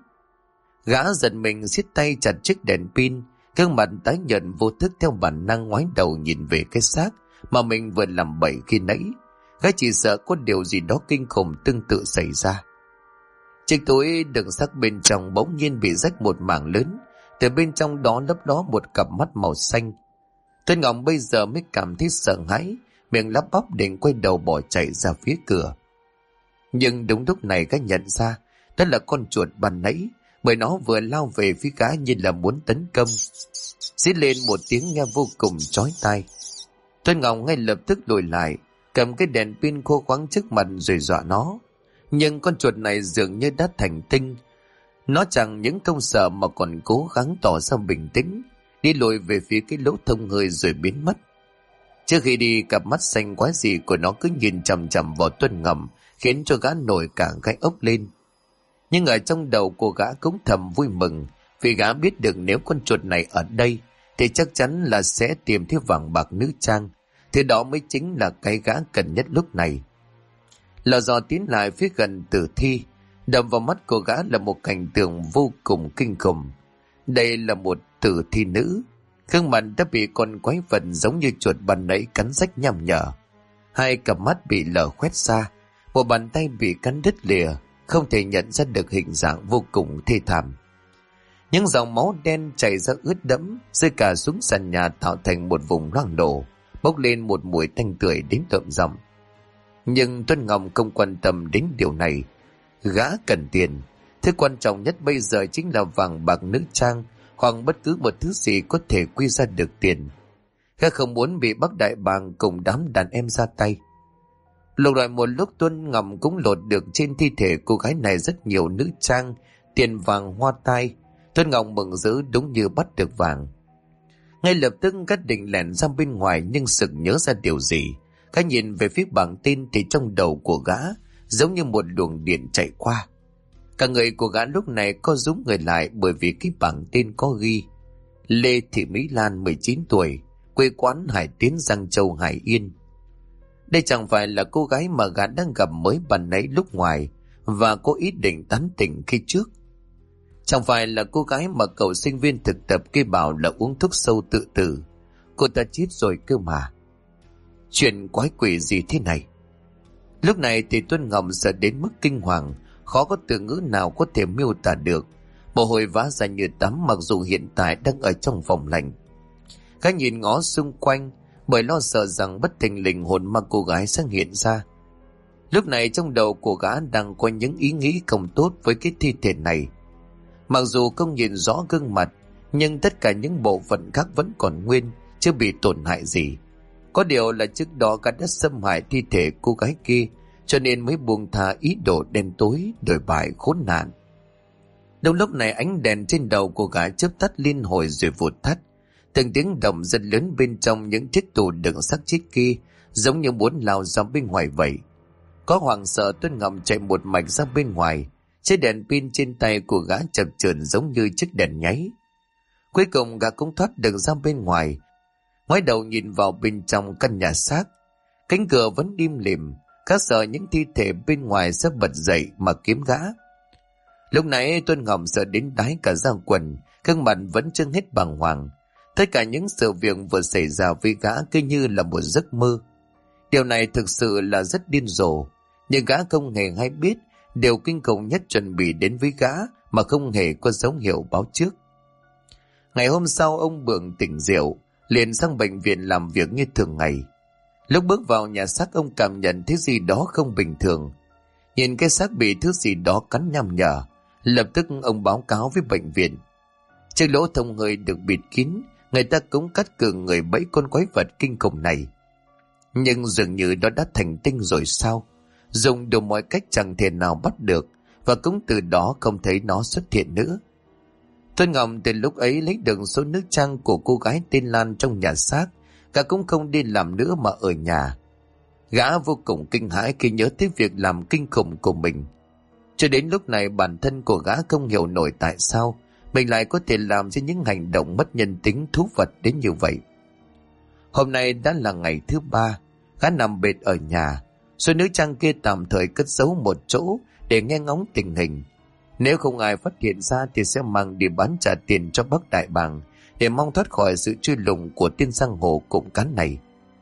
Gã giật mình siết tay chặt chiếc đèn pin, gương mặt tái nhợt vô thức theo bản năng ngoái đầu nhìn về cái xác mà mình vừa làm bậy khi nãy. Gã chỉ sợ có điều gì đó kinh khủng tương tự xảy ra. Chiếc túi đựng xác bên trong bỗng nhiên bị rách một mảng lớn, từ bên trong đó lấp ló một cặp mắt màu xanh. Tuấn Ngọc bây giờ mới cảm thấy sợ hãi, miệng lắp bắp định quay đầu bỏ chạy ra phía cửa. Nhưng đúng lúc này gã nhận ra đó là con chuột ban nãy, bởi nó vừa lao về phía gã như là muốn tấn công. Rít lên một tiếng nghe vô cùng chói tai. Tuấn Ngọc ngay lập tức lùi lại, cầm cái đèn pin khô khoắng trước mặt rồi dọa nó. Nhưng con chuột này dường như đã thành tinh. Nó chẳng những không sợ mà còn cố gắng tỏ ra bình tĩnh, đi lùi về phía cái lỗ thông hơi rồi biến mất. Trước khi đi, cặp mắt xanh quái dị của nó cứ nhìn chằm chằm vào Tuấn Ngọc, khiến cho gã nổi cả gai ốc lên. Nhưng ở trong đầu của gã cũng thầm vui mừng, vì gã biết được nếu con chuột này ở đây thì chắc chắn là sẽ tìm thấy vàng bạc nữ trang. Thế đó mới chính là cái gã cần nhất lúc này. Lò dò tiến lại phía gần tử thi, đập vào mắt của gã là một cảnh tượng vô cùng kinh khủng. Đây là một tử thi nữ, gương mặt đã bị con quái vật giống như chuột ban nãy cắn rách nham nhở. Hai cặp mắt bị lở khoét ra, một bàn tay bị cắn đứt lìa, không thể nhận ra được hình dạng vô cùng thê thảm. Những dòng máu đen chảy ra ướt đẫm, rơi cả xuống sàn nhà tạo thành một vùng loang lổ, bốc lên một mùi tanh tưởi đến tợm giọng. Nhưng Tuấn Ngọc không quan tâm đến điều này. Gã cần tiền, thứ quan trọng nhất bây giờ chính là vàng bạc nữ trang, hoặc bất cứ một thứ gì có thể quy ra được tiền. Gã không muốn bị Bắc Đại Bàng cùng đám đàn em ra tay. Lục lại một lúc, Tuấn Ngọc cũng lột được trên thi thể cô gái này rất nhiều nữ trang, tiền vàng hoa tai. Tuấn Ngọc mừng rỡ đúng như bắt được vàng. Ngay lập tức gã định lẻn ra bên ngoài, nhưng sực nhớ ra điều gì. Gã nhìn về phía bảng tin thì trong đầu của gã giống như một luồng điện chạy qua. Cả người của gã lúc này co rúm người lại, bởi vì cái bảng tin có ghi Lê Thị Mỹ Lan 19 tuổi, quê quán Hải Tiến, Giang Châu, Hải Yên. Đây chẳng phải là cô gái mà gã đang gặp mới ban nãy lúc ngoài và có ý định tán tỉnh khi trước. Chẳng phải là cô gái mà cậu sinh viên thực tập kia bảo là uống thuốc sâu tự tử. Cô ta chết rồi cơ mà. Chuyện quái quỷ gì thế này? Lúc này thì Tuấn Ngọc sợ đến mức kinh hoàng, khó có từ ngữ nào có thể miêu tả được. Mồ hôi vã ra như tắm, mặc dù hiện tại đang ở trong phòng lạnh. Gã nhìn ngó xung quanh, bởi lo sợ rằng bất thình lình hồn ma cô gái sẽ hiện ra. Lúc này trong đầu của gã đang có những ý nghĩ không tốt với cái thi thể này. Mặc dù không nhìn rõ gương mặt, nhưng tất cả những bộ phận khác vẫn còn nguyên, chưa bị tổn hại gì. Có điều là trước đó gã đã xâm hại thi thể cô gái kia, cho nên mới buông tha ý đồ đen tối đổi bại khốn nạn. Đúng lúc này ánh đèn trên đầu của gã chớp tắt liên hồi rồi vụt tắt. Từng tiếng động rất lớn bên trong những chiếc tủ đựng xác chết kia, giống như muốn lao ra bên ngoài vậy. Có hoảng sợ, Tuấn Ngọc chạy một mạch ra bên ngoài. Chiếc đèn pin trên tay của gã chập chờn giống như chiếc đèn nháy. Cuối cùng gã cũng thoát được ra bên ngoài, ngoái đầu nhìn vào bên trong căn nhà xác. Cánh cửa vẫn im lìm, gã sợ những thi thể bên ngoài sẽ bật dậy mà kiếm gã. Lúc nãy Tuấn Ngọc sợ đến đái cả da quần, gương mặt vẫn chưa hết bàng hoàng. Tất cả những sự việc vừa xảy ra với gã cứ như là một giấc mơ. Điều này thực sự là rất điên rồ. Nhưng gã không hề hay biết, điều kinh khủng nhất chuẩn bị đến với gã mà không hề có dấu hiệu báo trước. Ngày hôm sau ông Bượng tỉnh rượu, liền sang bệnh viện làm việc như thường ngày. Lúc bước vào nhà xác, ông cảm nhận thấy gì đó không bình thường. Nhìn cái xác bị thứ gì đó cắn nham nhở, lập tức ông báo cáo với bệnh viện. Chiếc lỗ thông hơi được bịt kín, người ta cũng cắt cử người bẫy con quái vật kinh khủng này. Nhưng dường như nó đã thành tinh rồi sao? Dùng đủ mọi cách chẳng thể nào bắt được, và cũng từ đó không thấy nó xuất hiện nữa. Tuân Ngọc từ lúc ấy lấy được số nữ trang của cô gái tên Lan trong nhà xác, gã cũng không đi làm nữa mà ở nhà. Gã vô cùng kinh hãi khi nhớ tới việc làm kinh khủng của mình. Cho đến lúc này bản thân của gã không hiểu nổi tại sao mình lại có thể làm ra những hành động mất nhân tính thú vật đến như vậy. Hôm nay đã là ngày thứ 3, gã nằm bệt ở nhà. Số nữ trang kia tạm thời cất giấu một chỗ để nghe ngóng tình hình. Nếu không ai phát hiện ra thì sẽ mang đi bán trả tiền cho Bắc Đại Bàng để mong thoát khỏi sự truy lùng của tên giang hồ cụm cán này.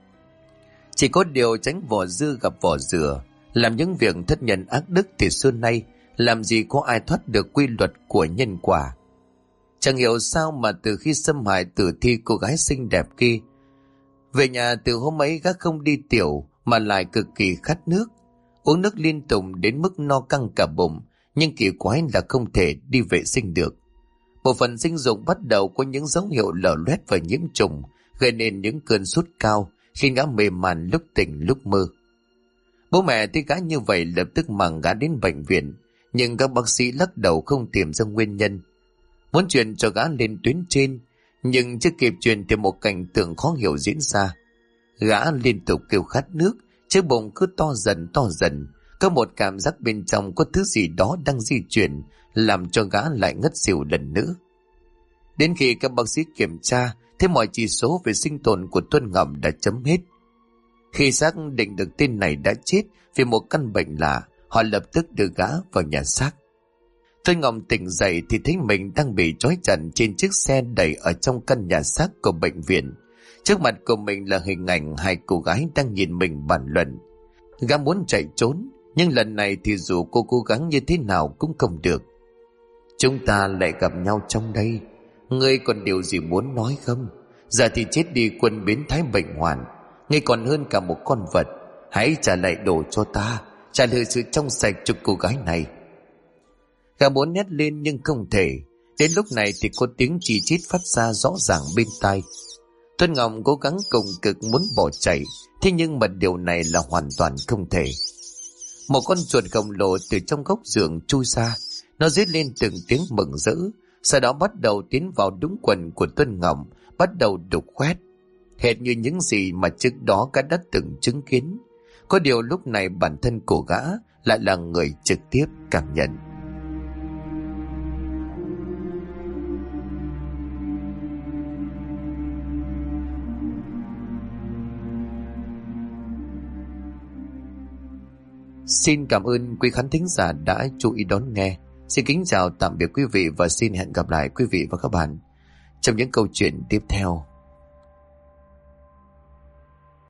Chỉ có điều tránh vỏ dưa gặp vỏ dừa, làm những việc thất nhân ác đức thì xưa nay làm gì có ai thoát được quy luật của nhân quả. Chẳng hiểu sao mà từ khi xâm hại tử thi cô gái xinh đẹp kia, về nhà từ hôm ấy gã không đi tiểu mà lại cực kỳ khát nước, uống nước liên tục đến mức no căng cả bụng, nhưng kỳ quái là không thể đi vệ sinh được. Bộ phận sinh dục bắt đầu có những dấu hiệu lở loét và nhiễm trùng, gây nên những cơn sốt cao, khiến gã mềm màn lúc tỉnh lúc mơ. Bố mẹ thấy gã như vậy lập tức mang gã đến bệnh viện, nhưng các bác sĩ lắc đầu không tìm ra nguyên nhân. Muốn chuyển cho gã lên tuyến trên, nhưng chưa kịp chuyển thì một cảnh tượng khó hiểu diễn ra. Gã liên tục kêu khát nước, chiếc bụng cứ to dần, có một cảm giác bên trong có thứ gì đó đang di chuyển, làm cho gã lại ngất xỉu lần nữa. Đến khi các bác sĩ kiểm tra, thấy mọi chỉ số về sinh tồn của Tuân Ngọc đã chấm hết. Khi xác định được tên này đã chết vì một căn bệnh lạ, họ lập tức đưa gã vào nhà xác. Tuân Ngọc tỉnh dậy thì thấy mình đang bị trói chặt trên chiếc xe đẩy ở trong căn nhà xác của bệnh viện. Trước mặt của mình là hình ảnh hai cô gái đang nhìn mình bàn luận. Gã muốn chạy trốn, nhưng lần này thì dù cô cố gắng như thế nào cũng không được. Chúng ta lại gặp nhau trong đây, ngươi còn điều gì muốn nói không? Giờ thì chết đi quân biến thái bệnh hoạn, ngươi còn hơn cả một con vật. Hãy trả lại đồ cho ta, trả lời sự trong sạch cho cô gái này. Gã muốn hét lên nhưng không thể. Đến lúc này thì có tiếng chì chít phát ra rõ ràng bên tai. Tuân Ngọc cố gắng cùng cực muốn bỏ chạy, thế nhưng mà điều này là hoàn toàn không thể. Một con chuột khổng lồ từ trong góc giường chui ra, nó rít lên từng tiếng mừng rỡ, sau đó bắt đầu tiến vào đúng quần của Tuân Ngọc, bắt đầu đục khoét, hệt như những gì mà trước đó gã đã từng chứng kiến. Có điều lúc này bản thân của gã lại là người trực tiếp cảm nhận. Xin cảm ơn quý khán thính giả đã chú ý đón nghe. Xin kính chào tạm biệt quý vị và xin hẹn gặp lại quý vị và các bạn trong những câu chuyện tiếp theo.